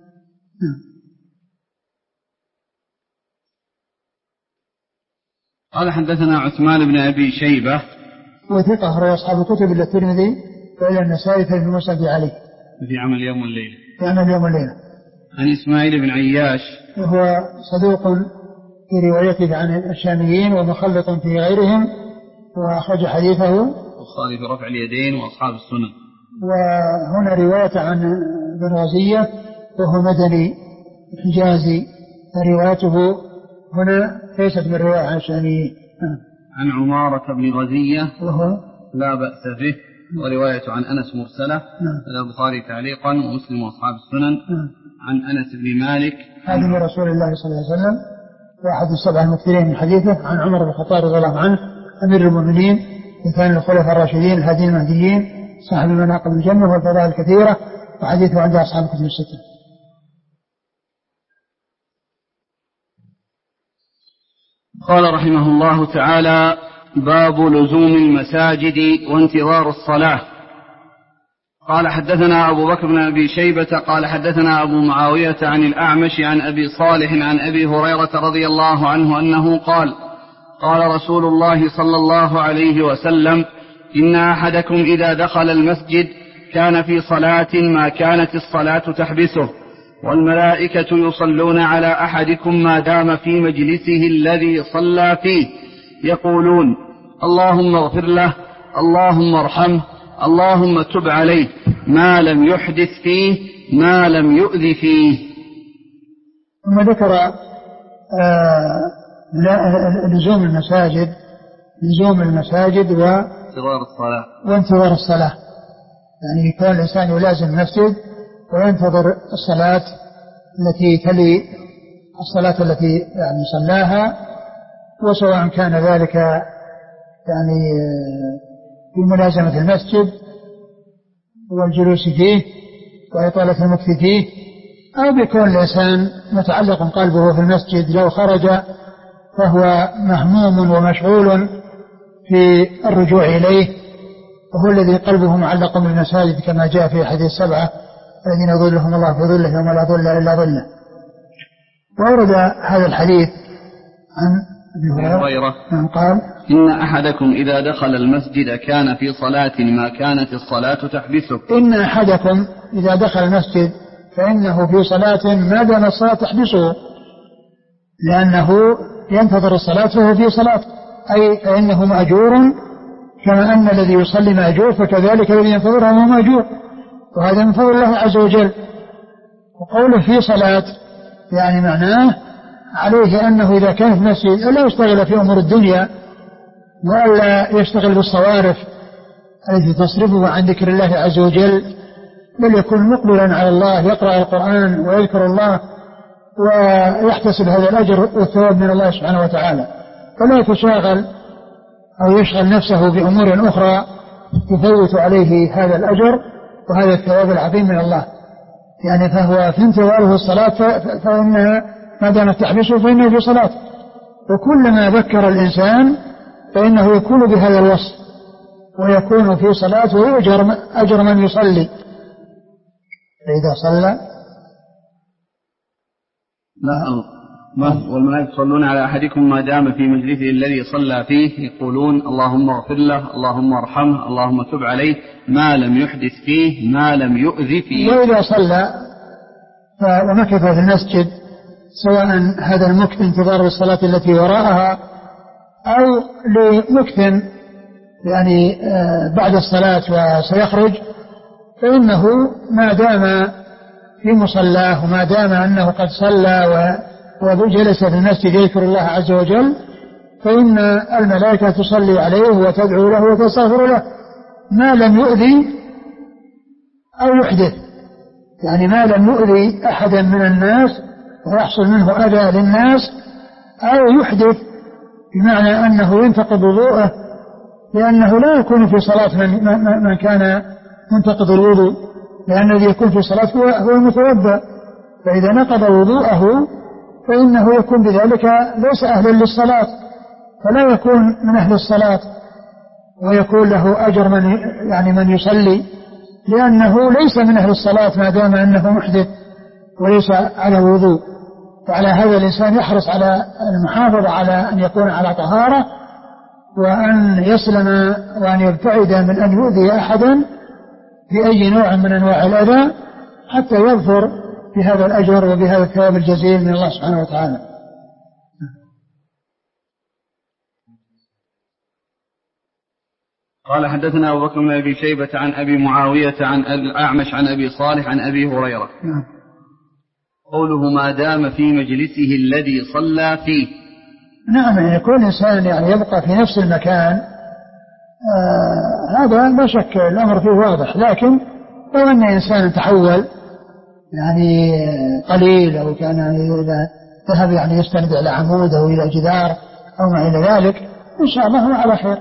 قال حدثنا عثمان بن أبي شيبة وثقة رواه أصحاب الكتب إلا الترمذي وإلى النسائي في المسند عليه في عمل يوم والليلة. عن إسماعيل بن عياش وهو صدوق في روايته عن الشاميين ومخلط في غيرهم، وأخرج حديثه البخاري في رفع اليدين وأصحاب السنن. وهنا رواية عن بن غزية وهو مدني حجازي، فروايته هنا ليست من رواية عن الشاميين. عن عمارة بن غزية وهو لا بأس به ورواية عن أنس مرسلة. هذا البخاري تعليقا ومسلم وأصحاب السنن. عن أنس بن مالك خادم رسول الله صلى الله عليه وسلم وأحد السبع المكثرين من حديثه. عن عمر بن الخطاب رضي الله عنه أمير المؤمنين وكان الخلفاء الراشدين الهادين المهديين صاحب المناقب الجنة والفضائل الكثيرة وحديثه عند أصحاب الكتب الستة. قال رحمه الله تعالى: باب لزوم المساجد وانتظار الصلاة. قال حدثنا أبو بكر بن أبي شيبة قال حدثنا أبو معاوية عن الأعمش عن أبي صالح عن أبي هريرة رضي الله عنه أنه قال: قال رسول الله صلى الله عليه وسلم: إن أحدكم إذا دخل المسجد كان في صلاة ما كانت الصلاة تحبسه، والملائكة يصلون على أحدكم ما دام في مجلسه الذي صلى فيه، يقولون: اللهم اغفر له، اللهم ارحمه، اللهم تب عليه، ما لم يحدث فيه، ما لم يؤذ فيه. ثم ذكر لزوم المساجد وانتظار الصلاة. يعني يكون الإنسان يلازم المسجد وينتظر الصلاة التي تلي الصلاة التي يعني صلاها، وسواء كان ذلك يعني بملازمة المسجد والجلوس فيه وإطالة المكث فيه، أو بيكون الإنسان متعلق قلبه في المسجد، لو خرج فهو مهموم ومشغول في الرجوع إليه، وهو الذي قلبه معلق بالمساجد كما جاء في حديث 7 الذين ظلهم الله في ظله يوم لا ظل إلا ظله. وورد هذا الحديث عن أبي هريرة قال: إن أحدكم إذا دخل المسجد كان في صلاة ما كانت الصلاة تحبسه. إن أحدكم إذا دخل المسجد فإنه في صلاة ما دام الصلاة تحبسه، لأنه ينتظر الصلاة فهو في صلاة، أي فإنه مأجور كما أن الذي يصلي مأجور، فكذلك الذي ينتظره هو مأجور، وهذا من فضل الله عز وجل. وقوله في صلاة يعني معناه عليه أنه إذا كان في مسجد لا يشتغل في أمور الدنيا، ولا يشتغل بالصوارف التي تصرفه عن ذكر الله عز وجل، بل يكون مقبلا على الله، يقرأ القرآن ويذكر الله ويحتسب هذا الأجر والثواب من الله سبحانه وتعالى، فلا يتشاغل أو يشغل نفسه بأمور أخرى تفوت عليه هذا الأجر وهذا الثواب العظيم من الله. يعني فهو في انتظاره الصلاة فإنها ما دامت تحبسه فإنه في صلاة، وكلما ذكر الإنسان فإنه يكون بهذا الوصف ويكون في صلاة ويؤجر أجر من يصلي. فإذا صلى والملائكة يصلون على أحدكم ما دام في مجلسه الذي صلى فيه، يقولون: اللهم اغفر له، اللهم ارحمه، اللهم تب عليه، ما لم يحدث فيه، ما لم يؤذ فيه. وإذا صلى ومكث في المسجد، سواء هذا المكث انتظار الصلاة التي وراءها أو لمكث يعني بعد الصلاة وسيخرج، فإنه ما دام في مصلاه وما دام أنه قد صلى وجلس في المسجد يذكر الله عز وجل، فإن الملائكة تصلي عليه وتدعو له وتستغفر له، ما لم يؤذي أو يحدث. يعني ما لم يؤذي أحدا من الناس ويحصل منه أذى للناس، أو يحدث بمعنى أنه ينتقض وضوءه، لأنه لا يكون في صلاة من كان منتقض الوضوء، لأن الذي يكون في صلاة هو المتوضأ، فإذا نقض وضوءه فإنه يكون بذلك ليس أهلا للصلاة، فلا يكون من أهل الصلاة ويكون له أجر من يصلي، لأنه ليس من أهل الصلاة ما دام أنه محدث وليس على وضوء. وعلى هذا الإنسان يحرص على المحافظة على أن يكون على طهارة، وأن يسلم وأن يبتعد من أن يؤذي أحدا بأي نوع من أنواع الأذى، حتى يظفر بهذا الأجر وبهذا الثواب الجزيل من الله سبحانه وتعالى. قال حدثنا أبو بكر بن أبي شيبة عن أبي معاوية عن الأعمش عن أبي صالح عن أبي هريرة. قوله ما دام في مجلسه الذي صلى فيه. نعم، يعني يكون الإنسان يعني يبقى في نفس المكان هذا لا شك الأمر فيه واضح. لكن لو أن إنسان تحول يعني قليل أو كان إذا ذهب يعني يستند إلى عمود أو إلى جدار أو ما إلى ذلك إن شاء الله هو على خير.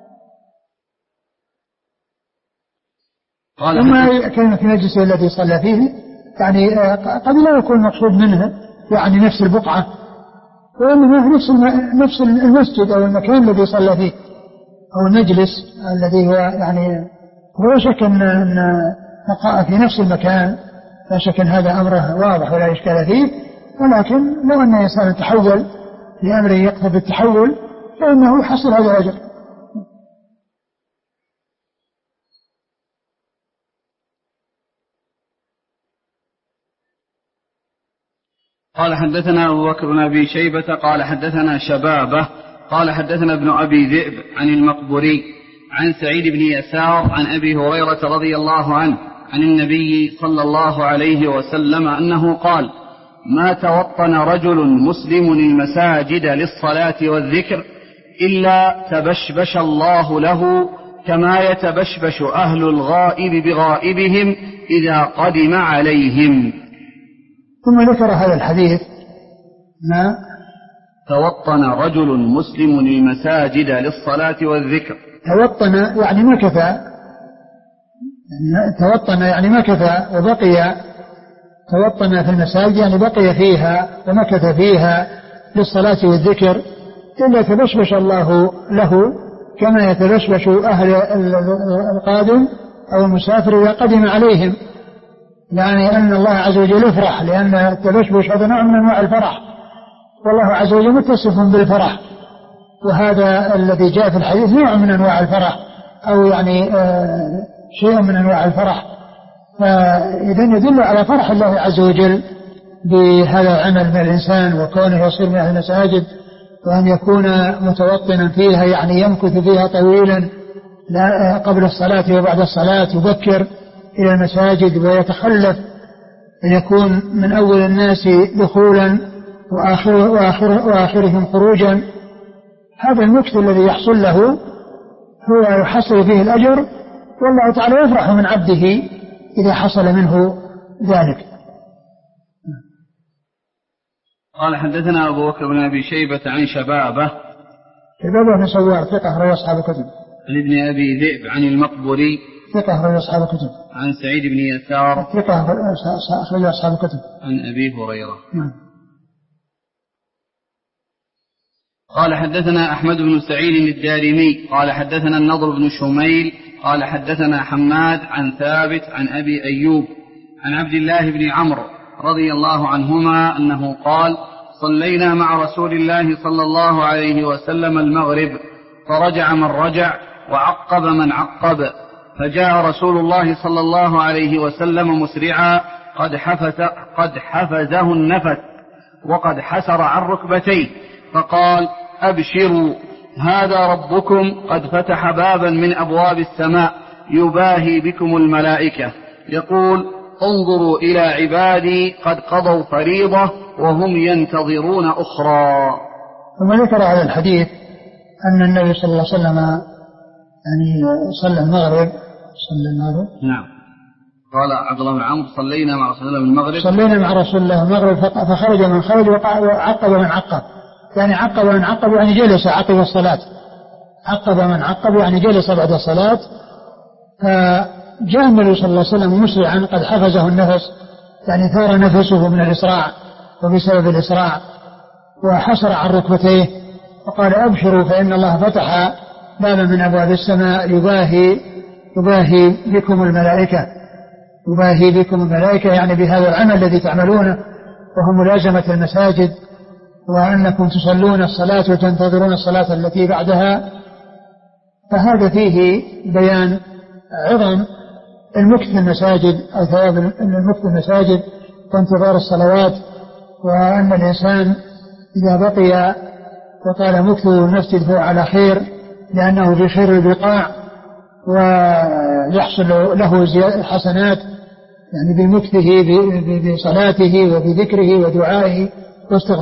ثم كلمة في مجلسه الذي صلى فيه يعني قد لا يكون مقصود منه يعني نفس البقعة، وإنما نفس المسجد أو المكان الذي صلى فيه أو المجلس الذي هو يعني هو شك أن بقاء في نفس المكان لا شك أن هذا أمره واضح ولا إشكال فيه. ولكن لو أن إنسان تحول لأمر يقتضي التحول فإنه يحصل هذا الأجر. قال حدثنا أبو بكر بن أبي شيبة قال حدثنا شبابة قال حدثنا ابن أبي ذئب عن المقبري عن سعيد بن يسار عن أبي هريرة رضي الله عنه عن النبي صلى الله عليه وسلم أنه قال: ما توطن رجل مسلم المساجد للصلاة والذكر إلا تبشبش الله له كما يتبشبش أهل الغائب بغائبهم إذا قدم عليهم. ثم ذكر هذا الحديث: ما توطن رجل مسلم المساجد للصلاة والذكر. توطن يعني مكث، توطن يعني مكث وبقي، توطن في المساجد يعني بقي فيها ومكث فيها للصلاة والذكر إلا تبشبش الله له كما يتبشبش أهل القادم أو المسافر إذا قدم عليهم، يعني أن الله عز وجل يفرح، لأن التبشبش هذا نوع من أنواع الفرح، والله عز وجل متصف بالفرح، وهذا الذي جاء في الحديث نوع من أنواع الفرح أو يعني شيء من أنواع الفرح. فإذا يدل على فرح الله عز وجل بهذا العمل من الإنسان وكونه يصير من أهل المساجد، وأن يكون متوطنا فيها يعني يمكث فيها طويلا قبل الصلاة وبعد الصلاة، يبكر إلى المساجد ويتخلف أن يكون من أول الناس دخولا وآخرهم خروجا. هذا المكث الذي يحصل له هو يحصل فيه الأجر، والله تعالى يفرح من عبده إذا حصل منه ذلك. قال حدثنا أبو بكر بن أبي شيبة عن شبابة بن سوار ثقة رواه أصحاب الكتب. عن ابن أبي ذئب عن المقبري ثقة رواه أصحاب الكتب. عن سعيد بن يسار ثقة رواه أصحاب الكتب. عن أبي هريرة. قال حدثنا أحمد بن سعيد الدارمي قال حدثنا النضر بن شميل قال حدثنا حماد عن ثابت عن أبي أيوب عن عبد الله بن عمرو رضي الله عنهما أنه قال: صلينا مع رسول الله صلى الله عليه وسلم المغرب، فرجع من رجع وعقب من عقب، فجاء رسول الله صلى الله عليه وسلم مسرعا قد حفزه النفس وقد حسر عن ركبتيه، فقال: أبشروا، هذا ربكم قد فتح بابا من أبواب السماء يباهي بكم الملائكة، يقول: انظروا إلى عبادي قد قضوا فريضة وهم ينتظرون أخرى. ثم ذكر هذا الحديث أن النبي صلى الله عليه وسلم يعني صلى المغرب. نعم. قال عبد الله بن عمرو: صلينا مع رسول الله المغرب. صلينا مع رسول الله المغرب فخرج من خرج وعقب من عقب، يعني عقب من عقب يعني جلس عقب الصلاة، عقب من عقب يعني جلس بعد الصلاة. فجاء النبي صلى الله عليه وسلم مسرعا قد حفزه النفس، يعني ثار نفسه من الإسراع وبسبب الإسراع، وحسر عن ركبتيه، وقال: أبشروا فإن الله فتح بابا من أبواب السماء يباهي بكم الملائكة، يباهي بكم الملائكة يعني بهذا العمل الذي تعملونه، وهو ملازمة المساجد، وأنكم تصلون الصلاة وتنتظرون الصلاة التي بعدها. فهذا فيه بيان عظم المكث في المساجد أو ثواب المكث في المساجد وانتظار الصلوات، وأن الإنسان إذا بقي وطال مكثه المسجد فهو على خير، لأنه في خير البقاع ويحصل له حسنات يعني بمكثه بصلاته وبذكره ودعائه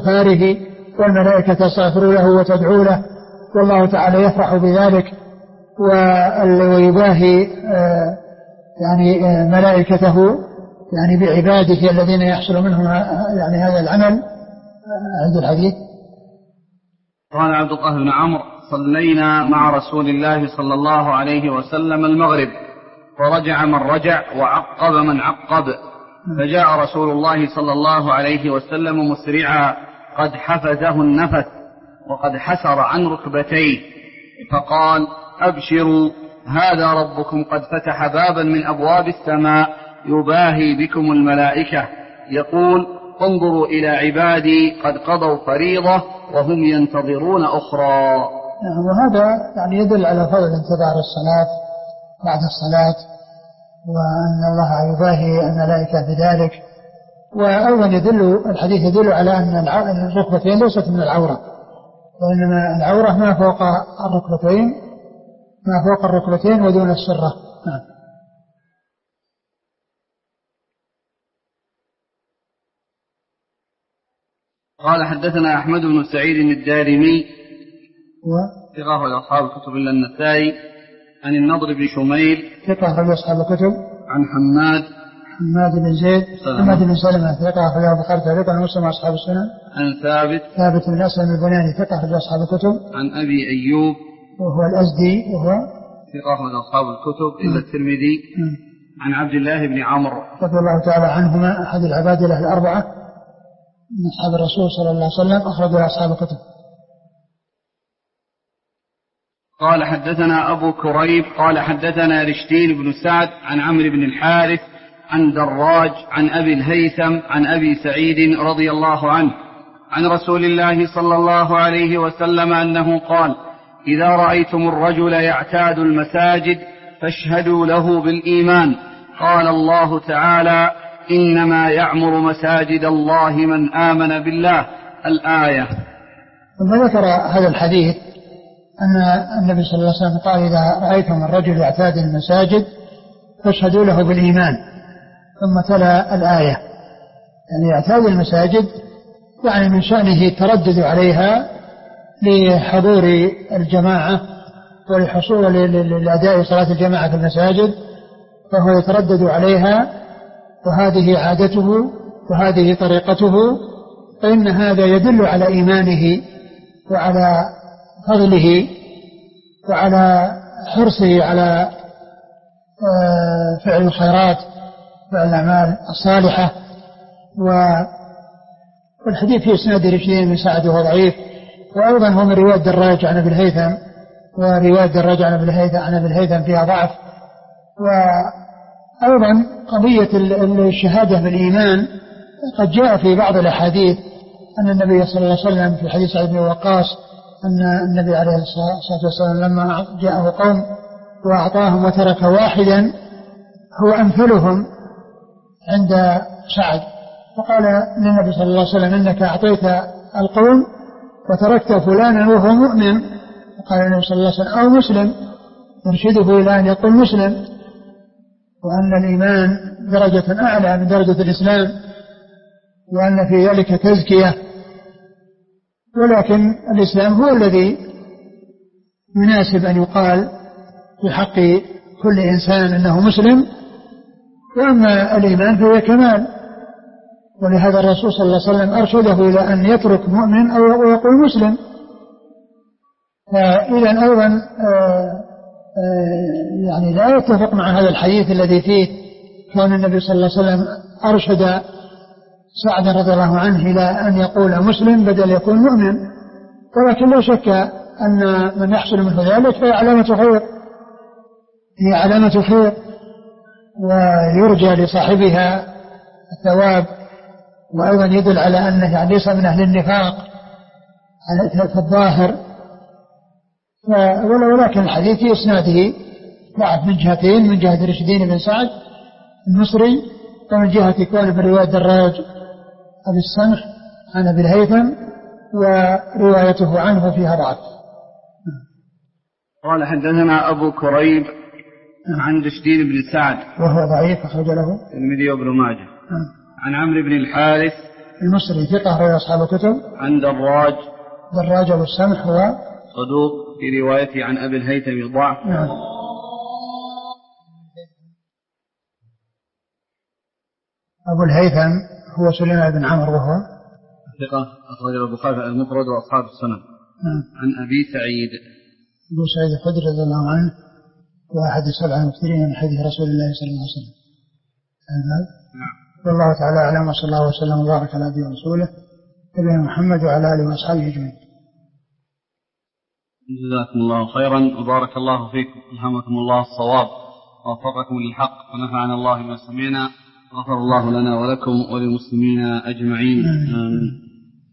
واستغفاره، والملائكة تستغفر له وتدعو له، والله تعالى يفرح بذلك. ويباهي يعني ملائكته يعني بعباده الذين يحصل منهم يعني هذا العمل عند الحديث. قال عبد الله بن عمرو: صلينا مع رسول الله صلى الله عليه وسلم المغرب، فرجع من رجع وعقب من عقب، فجاء رسول الله صلى الله عليه وسلم مسرعا قد حفزه النفس وقد حسر عن ركبتيه، فقال: أبشروا، هذا ربكم قد فتح بابا من أبواب السماء يباهي بكم الملائكة، يقول: انظروا إلى عبادي قد قضوا فريضة وهم ينتظرون أخرى. وهذا يعني يدل على فضل انتظار الصلاة بعد الصلاة، وأن الله يباهي الملائكة بذلك. وأيضا الحديث يدل على أن الركبتين ليست من العورة، وإنما العورة ما فوق الركبتين ودون السرة. قال: حدثنا أحمد بن سعيد الدارمي ثقة أصحاب الكتب إلا النسائي، عن النضر بن شميل ثقة أصحاب الكتب، عن حماد بن زيد حماد بن سلمة ثقة أخرجه البخاري ثقة مسلم أصحاب السنن، عن ثابت بن أسلم البناني ثقة أخرجه أصحاب الكتب، عن أبي أيوب وهو الأزدي وهو ثقة أخرجه أصحاب الكتب إلا الترمذي، عن عبد الله بن عمرو رضي الله تعالى عنهما أحد العبادلة الأربعة من أصحاب الرسول صلى الله عليه وسلم، أخرجه أصحاب الكتب. قال: حدثنا أبو كريب قال: حدثنا رشدين بن سعد عن عمرو بن الحارث عن دراج عن أبي الهيثم عن أبي سعيد رضي الله عنه عن رسول الله صلى الله عليه وسلم أنه قال: إذا رأيتم الرجل يعتاد المساجد فاشهدوا له بالإيمان. قال الله تعالى: إنما يعمر مساجد الله من آمن بالله. الآية. ثم ذكر هذا الحديث أن النبي صلى الله عليه وسلم قال: إذا رأيتم الرجل يعتاد المساجد فاشهدوا له بالإيمان. ثم تلا الآية، يعني يعتاد المساجد يعني من شأنه التردد عليها لحضور الجماعة ولحصول لأداء صلاة الجماعة في المساجد، فهو يتردد عليها، وهذه عادته وهذه طريقته، فإن هذا يدل على إيمانه وعلى فضله وعلى حرصه على فعل الخيرات وفعل الأعمال الصالحة. والحديث في إسناد رشدين بن سعد وهو ضعيف، وأيضا هو من رواية دراج عن أبي الهيثم، ورواية دراج عن أبي الهيثم فيها ضعف. وأيضا قضية الشهادة بالإيمان قد جاء في بعض الأحاديث أن النبي صلى الله عليه وسلم في حديث سعد بن وقاص أن النبي عليه الصلاة والسلام لما جاءه قوم وأعطاهم وترك واحدا هو أمثلهم عند سعد، فقال للنبي صلى الله عليه وسلم: إنك أعطيت القوم وتركت فلانا وهو مؤمن. فقال النبي صلى الله عليه وسلم: أو مسلم، يرشده إلى أن يقول مسلم، وأن الإيمان درجة أعلى من درجة الإسلام، وأن في ذلك تزكية، ولكن الإسلام هو الذي يناسب أن يقال في حق كل إنسان أنه مسلم، وأما الإيمان فهو كمال. ولهذا الرسول صلى الله عليه وسلم أرشده إلى أن يترك مؤمن أو يقول مسلم. فإذا أيضا يعني لا يتفق مع هذا الحديث الذي فيه كان النبي صلى الله عليه وسلم أرشد سعد رضي الله عنه إلى أن يقول مسلم بدل يكون مؤمن، ولكن لا شك أن من يحصل منه ذلك فهي علامة خير، ويرجى لصاحبها الثواب، وأيضا يدل على أنه ليس من أهل النفاق في الظاهر. ولكن الحديث في إسناده ضعف من جهتين: من جهة رشدين بن سعد المصري، ومن جهة كون بن رواية دراج أبي السمح عن أبي الهيثم، وروايته عنه فيها ضعف. قال: حدثنا أبو كريب عن رشدين بن سعد وهو ضعيف أخرج له الترمذي وابن ماجه، عن عمرو بن الحارث المصري ثقة أخرج أصحاب الكتب، عن دراج أبو السمح هو صدوق في روايته عن أبي الهيثم ضعف. نعم. أبو الهيثم هو سليمان بن عمرو وهو ثقة أخرجه البخاري المفرد وأصحاب السنن. عن أبي سعيد أبو سعيد الخدري رضي الله عنه وأحد السبعة المكثرين من حديث رسول الله صلى الله عليه وسلم. والله تعالى أعلم، وصلى الله وسلم وبارك على نبينا ورسوله نبينا محمد وعلى آله وأصحابه أجمعين. جزاكم الله خيرا وبارك الله فيكم، ألهمكم الله الصواب ووفقكم للحق ونفعنا الله بما سمعنا، غفر الله لنا ولكم وللمسلمين أجمعين. آمين.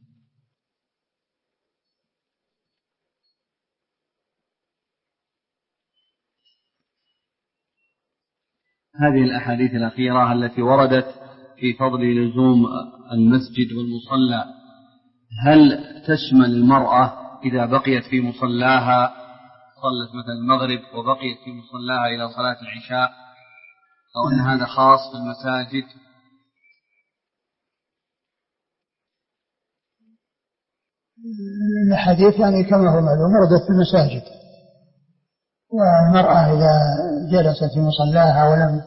هذه الأحاديث الأخيرة التي وردت في فضل لزوم المسجد والمصلى، هل تشمل المرأة إذا بقيت في مصلاها، صلت مثلا المغرب وبقيت في مصلاها إلى صلاة العشاء، أو أن هذا خاص بالمساجد؟ الحديث يعني كما هو معلوم وردت في المساجد، والمرأة إذا جلست في مصلاها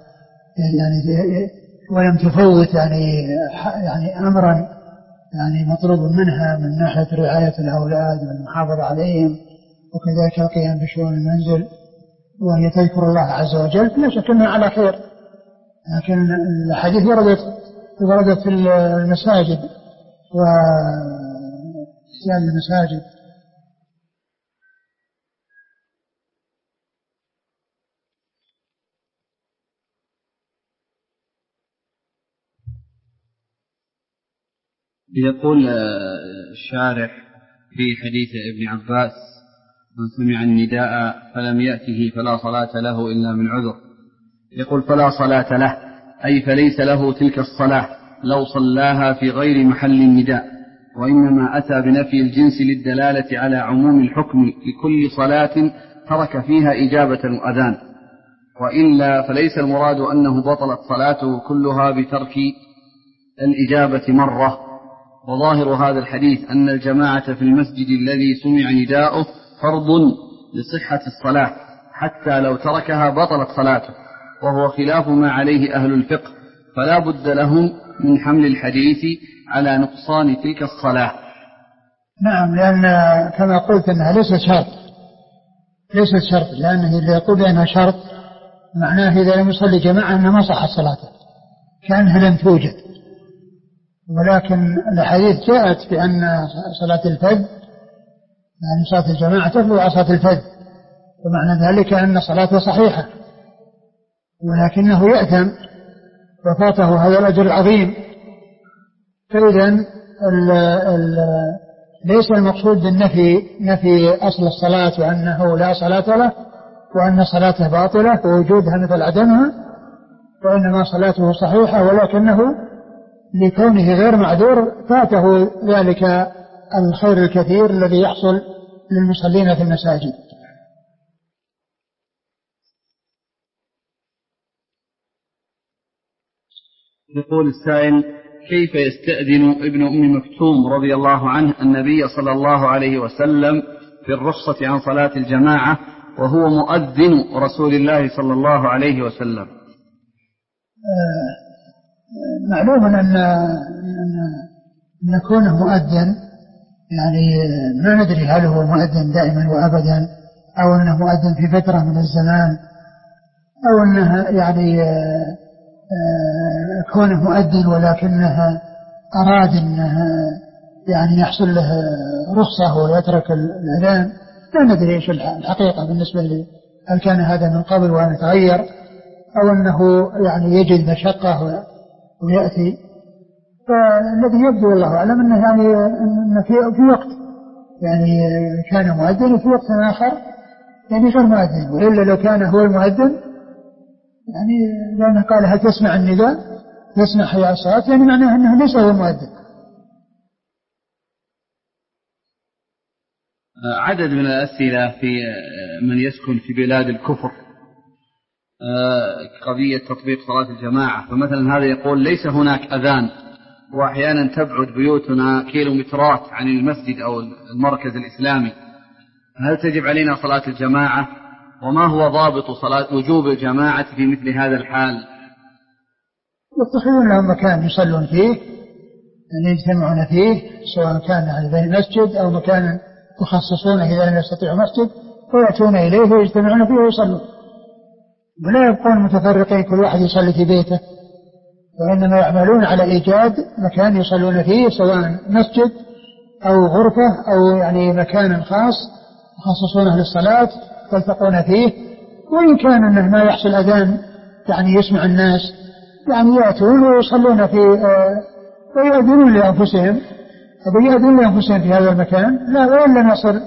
ولم تفوت يعني أمرا يعني مطلوب منها من ناحية رعاية الأولاد والمحافظة عليهم وكذلك القيام بشؤون المنزل وهي تذكر الله عز وجل، لا شك أنها على خير. لكن الحديث وردت في المساجد وإتيان المساجد. يقول الشارح في حديث ابن عباس: من سمع النداء فلم يأته فلا صلاة له إلا من عذر. يقول: فلا صلاة له أي فليس له تلك الصلاة لو صلاها في غير محل النداء، وإنما أتى بنفي الجنس للدلالة على عموم الحكم لكل صلاة ترك فيها إجابة الأذان، وإلا فليس المراد أنه بطلت صلاته كلها بترك الإجابة مرة. وظاهر هذا الحديث أن الجماعة في المسجد الذي سمع نداؤه فرض لصحة الصلاة، حتى لو تركها بطلت صلاته، وهو خلاف ما عليه أهل الفقه، فلا بد لهم من حمل الحديث على نقصان تلك الصلاة. نعم، لأن كما قلت أنها ليست شرط، لأنه إذا يقول بأنها شرط معناه إذا لم يصلي جماعة أنه ما صحت صلاته كأنها لم توجد. ولكن الحديث جاءت بأن صلاة الفجر يعني صلاة الجماعة تفضل على صلاة الفجر، ومعنى ذلك أن صلاته صحيحة، ولكنه يأثم وفاته هذا الأجر العظيم. فإذا ليس المقصود بالنفي نفي أصل الصلاة وأنه لا صلاة له وأن صلاته باطلة ووجودها مثل عدمها، وإنما صلاته صحيحة، ولكنه لكونه غير معذور فاته ذلك الخير الكثير الذي يحصل للمصلين في المساجد. يقول السائل: كيف يستأذن ابن أم مكتوم رضي الله عنه النبي صلى الله عليه وسلم في الرخصة عن صلاة الجماعة وهو مؤذن رسول الله صلى الله عليه وسلم؟ معلوم أن كونه مؤذن يعني ما ندري هل هو مؤذن دائما وأبدا أو أنه مؤذن في فترة من الزمان، أو أنه يعني كونه مؤذن ولكنه أراد أنه يعني يحصل له رخصة ويترك الأذان. لا ندري إيش الحقيقة بالنسبة لي، هل كان هذا من قبل وأن يتغير أو أنه يعني يجد مشقة ويأتي. فالذي يبدو والله أعلم أنه يعني أن في وقت يعني كان مؤذن وفي وقت آخر يعني غير مؤذن، وإلا لو كان هو المؤذن يعني لأنه قال هل تسمع النداء يسمع حي على الصلاة، يعني معناه أنه ليس هو المؤذن. عدد من الأسئلة في من يسكن في بلاد الكفر قضية تطبيق صلاة الجماعة، فمثلا هذا يقول ليس هناك أذان، وأحيانا تبعد بيوتنا كيلومترات عن المسجد أو المركز الإسلامي، هل تجب علينا صلاة الجماعة؟ وما هو ضابط وجوب الجماعة في مثل هذا الحال؟ يتخذون لهم مكان يصلون فيه، يعني يجتمعون فيه، سواء كان يعني بين المسجد أو مكان يخصصونه إذا لم يستطيعوا مسجد، ويأتون إليه ويجتمعون فيه ويصلون، ولا يبقون متفرقين كل واحد يصلي في بيته، وإنما يعملون على إيجاد مكان يصلون فيه، سواء مسجد أو غرفة أو يعني مكان خاص يخصصونه للصلاة يلتقون فيه. وإن كان أنه ما يحصل أذان يعني يسمع الناس، يعني يأتون ويصلون في ويأذنون لأنفسهم في هذا المكان، لا وإن لم يصل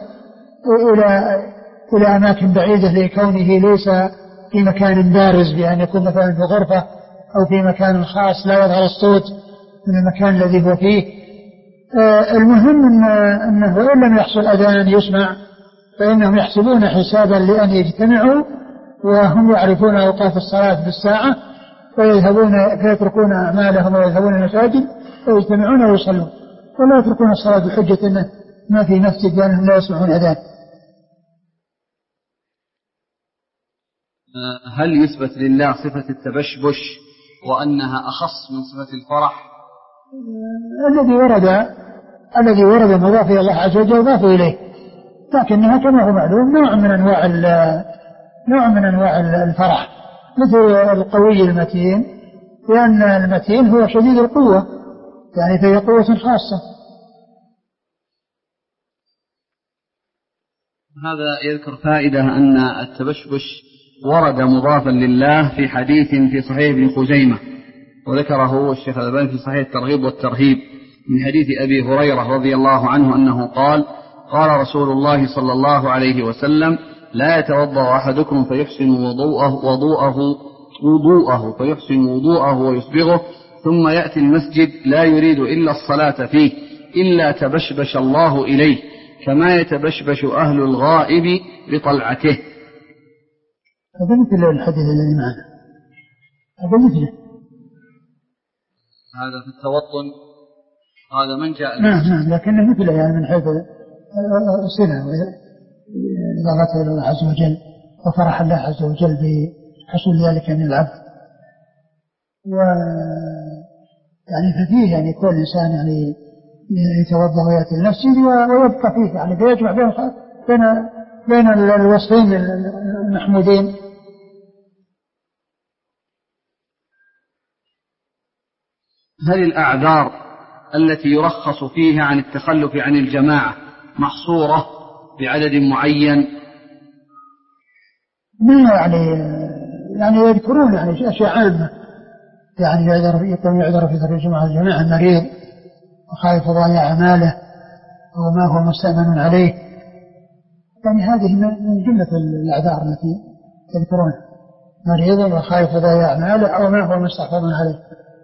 إلى أماكن بعيدة لكونه ليس في مكان بارز، بأن يكون مثلا في غرفة أو في مكان خاص لا يظهر الصوت من المكان الذي هو فيه. المهم أنه وإن لم يحصل أذان يسمع، فإنهم يحسبون حسابا لأن يجتمعوا وهم يعرفون أوقات الصلاة بالساعة، فيتركون أعمالهم ويذهبون المساجد ويجتمعون ويصلون، ولا يتركون الصلاة بحجة أنه ما في مسجد لأنهم لا يسمعون أذان. هل يثبت لله صفة التبشبش وأنها أخص من صفة الفرح؟ الذي ورد مضاف إلى الله عز وجل مضاف إليه، لكنها كما هو معلوم نوع من أنواع الفرح، مثل القوي المتين، لأن المتين هو شديد القوة، يعني فهي قوة خاصة. هذا يذكر فائدة أن التبشبش ورد مضافا لله في حديث في صحيح ابن خزيمة، وذكره الشيخ الألباني في صحيح الترغيب والترهيب من حديث أبي هريرة رضي الله عنه أنه قال: قال رسول الله صلى الله عليه وسلم: لا يتوضأ أحدكم فيحسن وضوءه ويسبغه ثم يأتي المسجد لا يريد إلا الصلاة فيه إلا تبشبش الله إليه كما يتبشبش أهل الغائب بطلعته. هذا مثل الحديث الذي معنا، هذا مثله، هذا في التوطن، هذا من جاء نعم لكنه مثله، يعني من حيث الصلة إضافته إلى الله عز وجل وفرح الله عز وجل بحصول ذلك من العبد. يعني ففيه يعني كل إنسان يعني يتوضأ ويأتي المسجد ويبقى فيه، يعني فيجمع بين الوصفين المحمودين. هل الأعذار التي يرخص فيها عن التخلف عن الجماعة محصورة بعدد معين؟ يعني يذكرون يعني أشياء عامة، يعني يعذر في ترك الجماعة المريض وخايف ضياع أعماله وما هو مستأمن عليه، يعني هذه من جملة الأعذار التي يذكرونها، مريض وخايف ضياع أعماله أو ما هو مستحفظ عليه.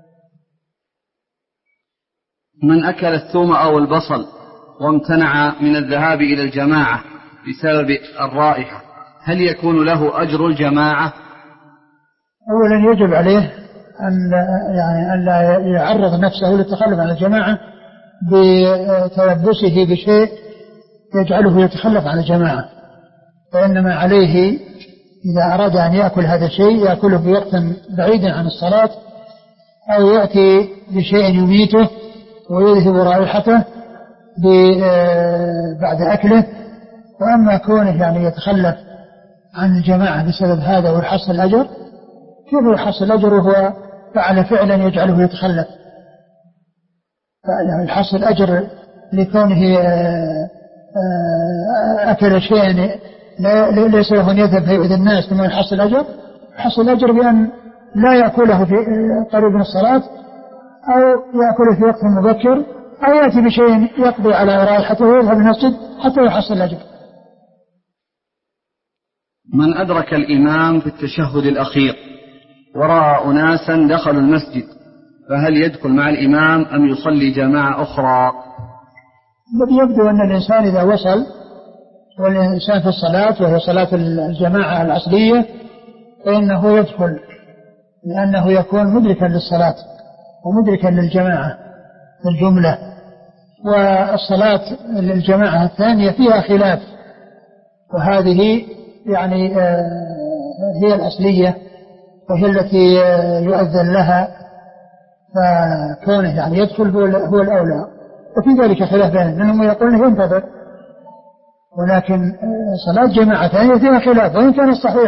من أكل الثوم أو البصل وامتنع من الذهاب إلى الجماعة بسبب الرائحة، هل يكون له أجر الجماعة؟ أولا يجب عليه أن لا يعرض نفسه للتخلف عن الجماعة بتلبسه بشيء يجعله يتخلف عن الجماعة، فإنما عليه إذا أراد أن يأكل هذا الشيء يأكله في وقت بعيد عن الصلاة، أو يأتي بشيء يميته ويذهب رائحته بعد أكله. وأما كونه يعني يتخلف عن الجماعة بسبب هذا ويحصل الأجر، كيف يحصل الأجر وهو فعل فعلا يجعله يتخلف؟ يحصل الأجر لكونه أكل شيئا ليس له أن يذهب فيؤذي الناس ثم يحصل الأجر. يحصل الأجر بأن لا يأكله في قريب من الصلاة، أو يأكله في وقت مبكر، أو يأتي بشيء يقضي على رائحته ويذهب المسجد حتى يحصل الأجر. من أدرك الإمام في التشهد الأخير ورأى أناسا دخلوا المسجد، فهل يدخل مع الإمام أم يصلي جماعة أخرى؟ الذي يبدو أن الإنسان إذا وصل والإنسان في الصلاة وهي صلاة الجماعة الأصلية فإنه يدخل، لأنه يكون مدركا للصلاة ومدركا للجماعة في الجملة. والصلاة للجماعة الثانية فيها خلاف وهذه يعني هي الأصلية وهي التي يؤذن لها، فكونه يعني يدخل هو الأولى. وفي ذلك خلاف بينهم، منهم يقولون ينتظر، ولكن صلاة جماعة ثانية فيها خلاف، وإن كان الصحيح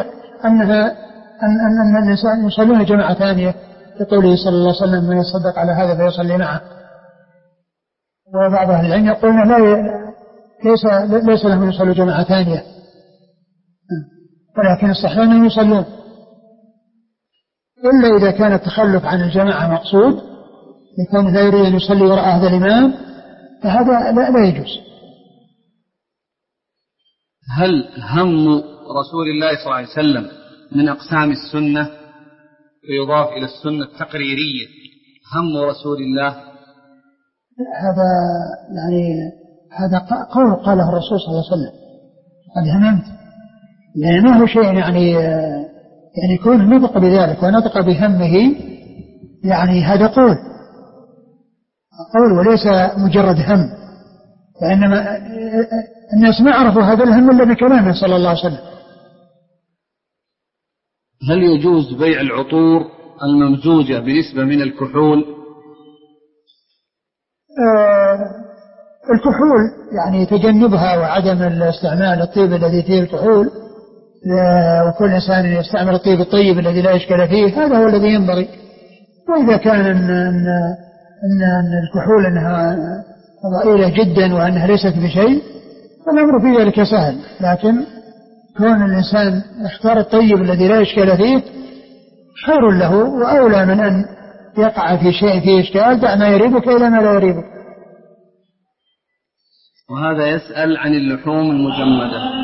أن الإنسان يصلون جماعة ثانية لقوله صلى الله عليه وسلم من يصدق على هذا فيصلي معه. وبعض أهل العلم يقولون ليس لهم يصلوا جماعة ثانية، ولكن الصحيح أنهم يصلون، إلا إذا كان التخلف عن الجماعة مقصود، يكون لا يريد أن يصلي وراء هذا الإمام، فهذا لا يجوز. هل هم رسول الله صلى الله عليه وسلم من أقسام السنة ويضاف إلى السنة التقريرية هم رسول الله؟ هذا قول قاله الرسول صلى الله عليه وسلم، قد هممت، يعني ما هو شيء يعني يكون نطق بذلك ونطق بهمه، يعني هذا قول وليس مجرد هم، وإنما الناس ما عرفوا هذا الهم إلا بكلامه صلى الله عليه وسلم. هل يجوز بيع العطور الممزوجة بنسبة من الكحول؟ الكحول يعني تجنبها وعدم الاستعمال الطيب الذي فيه الكحول، وكل إنسان يستعمل الطيب الطيب الذي لا إشكال فيه، هذا هو الذي ينبغي. وإذا كان أن الكحول أنها ضئيلة جدا وأنها ليست بشيء، فالأمر في ذلك سهل، لكن كون الإنسان يختار الطيب الذي لا إشكال فيه خير له وأولى من أن يقع في شيء فيه إشكال. دع ما يريبك إلى ما لا يريبك. وهذا يسأل عن اللحوم المجمدة.